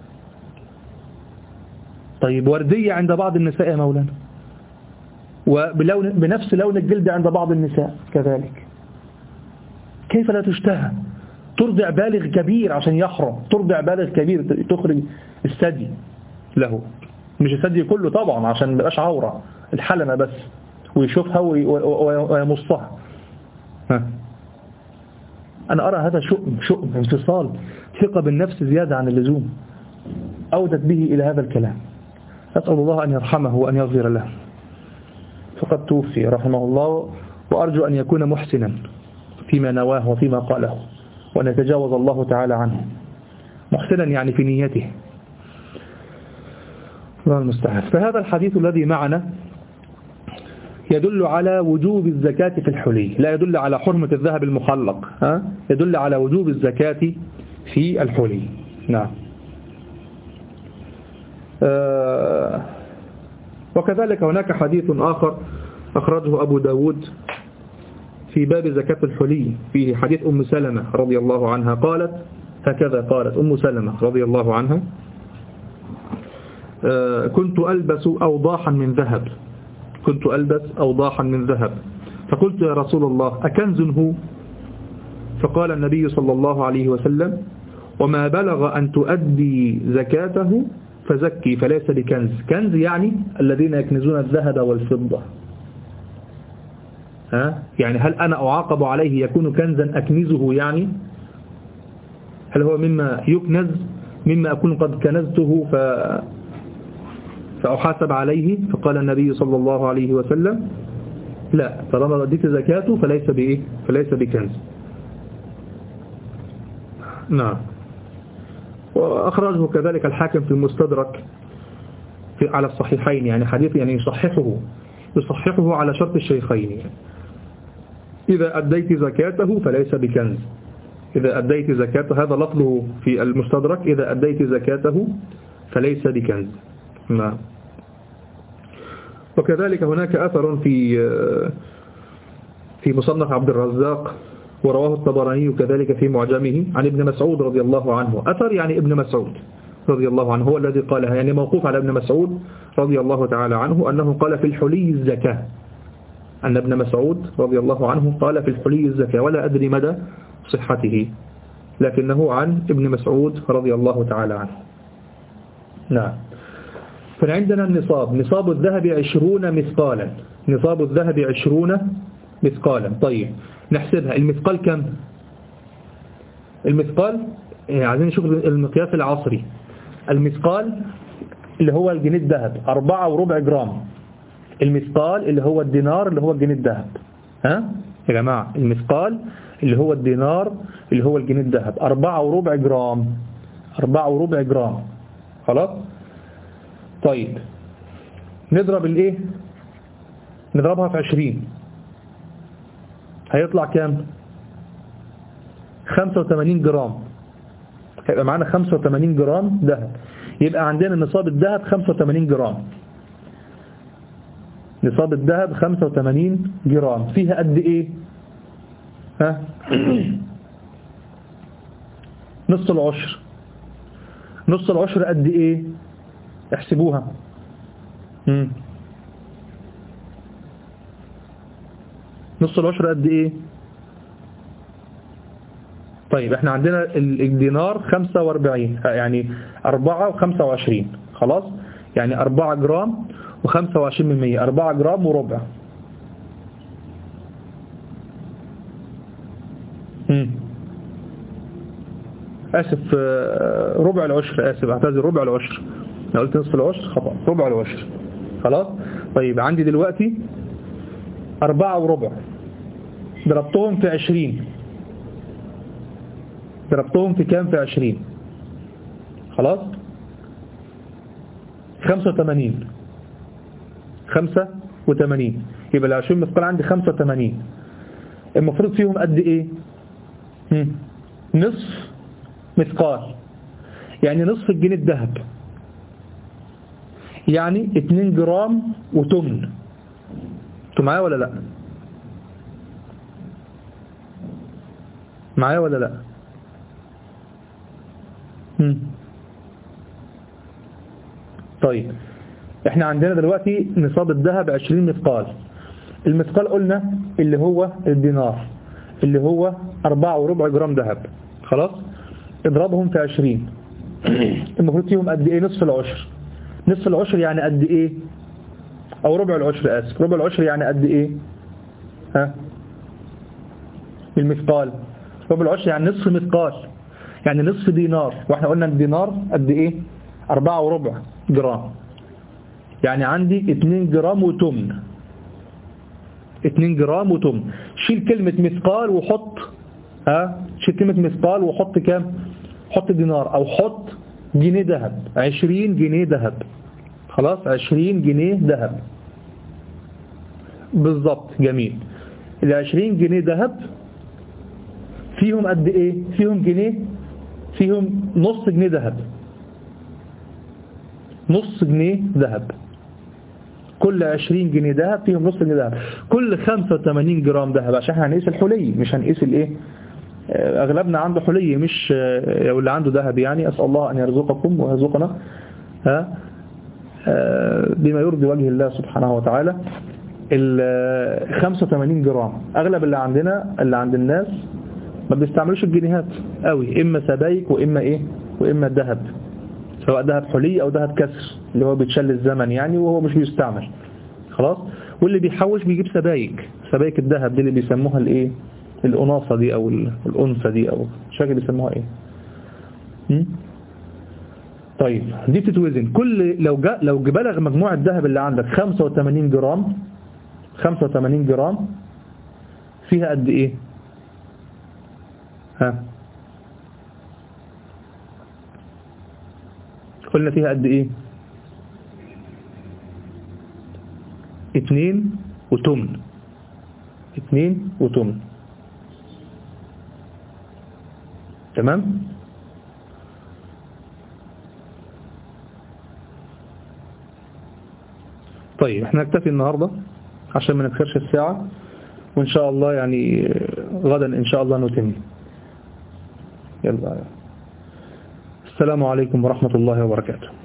طيب وردية عند بعض النساء يا مولانا، وبلون بنفس لون الجلد عند بعض النساء كذلك. كيف لا تشتهى؟ ترضع بالغ كبير عشان يحرم، ترضع بالغ كبير تخرج الثدي له، مش الثدي كله طبعا عشان ما يبقاش عورة، الحلمة بس، ويشوفها ويمصها. ها. أنا أرى هذا شؤم شؤم انفصال، ثقة بالنفس زيادة عن اللزوم أودت به إلى هذا الكلام. أسأل الله أن يرحمه وأن يغفر له، فقد توفي رحمه الله، وأرجو أن يكون محسنا فيما نواه وفيما قاله، وأن يتجاوز الله تعالى عنه، محسنا يعني في نيته. الله المستعان. فهذا الحديث الذي معنا يدل على وجوب الزكاة في الحلي، لا يدل على حرمة الذهب المحلق، ها؟ يدل على وجوب الزكاة في الحلي. نعم. آه وكذلك هناك حديث آخر أخرجه أبو داود في باب زكاة الحلي، فيه حديث أم سلمة رضي الله عنها قالت هكذا، قالت أم سلمة رضي الله عنها: آه كنت ألبس أوضاحا من ذهب كنت ألبس أوضاحا من ذهب فقلت يا رسول الله أكنز هو؟ فقال النبي صلى الله عليه وسلم: وما بلغ أن تؤدي زكاته فزكي فليس بكنز. كنز يعني الذين يكنزون الذهب والفضة. ها؟ يعني هل أنا أعاقب عليه يكون كنزا أكنزه؟ يعني هل هو مما يكنز، مما أكون قد كنزته ف... فأحاسب عليه؟ فقال النبي صلى الله عليه وسلم: لا، طالما رديت زكاته فليس بإيه؟ فليس بكنز. نعم. وأخرجه كذلك الحاكم في المستدرك في على الصحيحين، يعني حديث يعني يصححه يصححه على شرط الشيخين. يعني إذا أديت زكاته فليس بكنز، إذا أديت زكاته، هذا لفظه في المستدرك: إذا أديت زكاته فليس بكنز. نعم. وكذلك هناك أثر في في مصنف عبد الرزاق، ورواه الطبراني كذلك في معجمه، عن ابن مسعود رضي الله عنه. أثر يعني ابن مسعود رضي الله عنه هو الذي قالها، يعني موقوف على ابن مسعود رضي الله تعالى عنه أنه قال في الحلي الزكاة، أن ابن مسعود رضي الله عنه قال في الحلي الزكاة، ولا أدري مدى صحته، لكنه عن ابن مسعود رضي الله تعالى عنه. نعم. فعندنا النصاب، نصاب الذهب عشرون مثقالا، نصاب الذهب عشرون مثقالا. طيب نحسبها، المثقال كم؟ المثقال يعني عايزين نشوف المقياس العصري. المثقال اللي هو الجنيه الذهب أربعة وربع جرام، المثقال اللي هو الدينار اللي هو الجنيه الذهب. ها يا جماعة، المثقال اللي هو الدينار اللي هو الجنيه الذهب أربعة وربع جرام، أربعة وربع جرام. خلاص. طيب نضرب الايه نضربها في عشرين هيطلع كام؟ خمسة وثمانين جرام. هيبقى معانا خمسة وثمانين جرام ذهب. يبقى عندنا نصاب الذهب خمسة وثمانين جرام. نصاب الذهب خمسة وثمانين جرام. فيها قد ايه؟ ها؟ نص العشر. نص العشر قد ايه؟ احسبوها. مم. نص العشر قد ايه؟ طيب احنا عندنا الدينار خمسة واربعين، يعني اربعة وخمسة وعشرين. خلاص؟ يعني اربعة جرام وخمسة وعشرين من مية، اربعة جرام وربع. مم. اسف، ربع العشر. اسف اعتذر، ربع العشر. انا قلت نصف العشر خطأ، ربع العشر. خلاص؟ طيب عندي دلوقتي اربعة وربع، ضربتهم في عشرين. ضربتهم في كام؟ في عشرين. خلاص؟ خمسة وثمانين. خمسة وثمانين. يبقى العشرين مثقال عندي خمسة وثمانين. المفروض فيهم قد ايه؟ هم. نصف مثقال، يعني نصف الجنيه الذهب، يعني اتنين جرام وتمن. انتوا معايا ولا لا؟ معايا ولا لا؟ هم. طيب احنا عندنا دلوقتي نصاب الذهب عشرين مثقال. المثقال قلنا اللي هو الدينار، اللي هو أربعة وربع جرام ذهب. خلاص؟ اضربهم في عشرين. المفروض فيهم قد ايه؟ نصف العشر. نصف العشر يعني قد ايه؟ او ربع العشر، اسف، ربع العشر يعني قد ايه؟ ها؟ المثقال ربع العشر يعني نصف مثقال، يعني نصف دينار. واحنا قلنا الدينار قد ايه؟ أربعة وربع جرام، يعني عندي اتنين جرام وتمن. اتنين جرام وتمن. شيل كلمة مثقال وحط، ها، شيل كلمة مثقال وحط كام؟ حط دينار، او حط جنيه ذهب. عشرين جنيه ذهب. خلاص؟ عشرين جنيه ذهب بالظبط. جميل. العشرين جنيه ذهب فيهم قد ايه؟ فيهم جنيه، فيهم نص جنيه ذهب. نص جنيه ذهب. كل عشرين جنيه ذهب فيهم نص جنيه ذهب. كل خمسة وثمانين جرام ذهب، عشان احنا هنقيس الحلي مش هنقيس الايه. اغلبنا عنده حلي مش اللي عنده ذهب، يعني اسال الله ان يرزقكم ويرزقنا ها بما يرضي وجه الله سبحانه وتعالى. ال خمسة وثمانين جرام اغلب اللي عندنا، اللي عند الناس ما بيستعملوش الجنيهات قوي، اما سبايك واما ايه، واما الذهب، سواء ذهب حلي او ذهب كسر اللي هو بيتشل الزمن يعني وهو مش بيستعمل. خلاص؟ واللي بيحوش بيجيب سبايك، سبايك الذهب دي اللي بيسموها الايه، الأناصة دي او الأنثى دي، او مش فاكر بيسموها ايه. م? طيب دي بتتوزن. كل لو جاء لو بلغ مجموع الذهب اللي عندك خمسة وثمانين جرام، خمسة وثمانين جرام فيها قد ايه؟ ها قلنا فيها قد ايه؟ اتنين وتمن. اتنين وتمن. تمام؟ طيب احنا نكتفي النهاردة عشان ما نتخرش الساعة، وان شاء الله يعني غدا ان شاء الله نتم. يلا، السلام عليكم ورحمة الله وبركاته.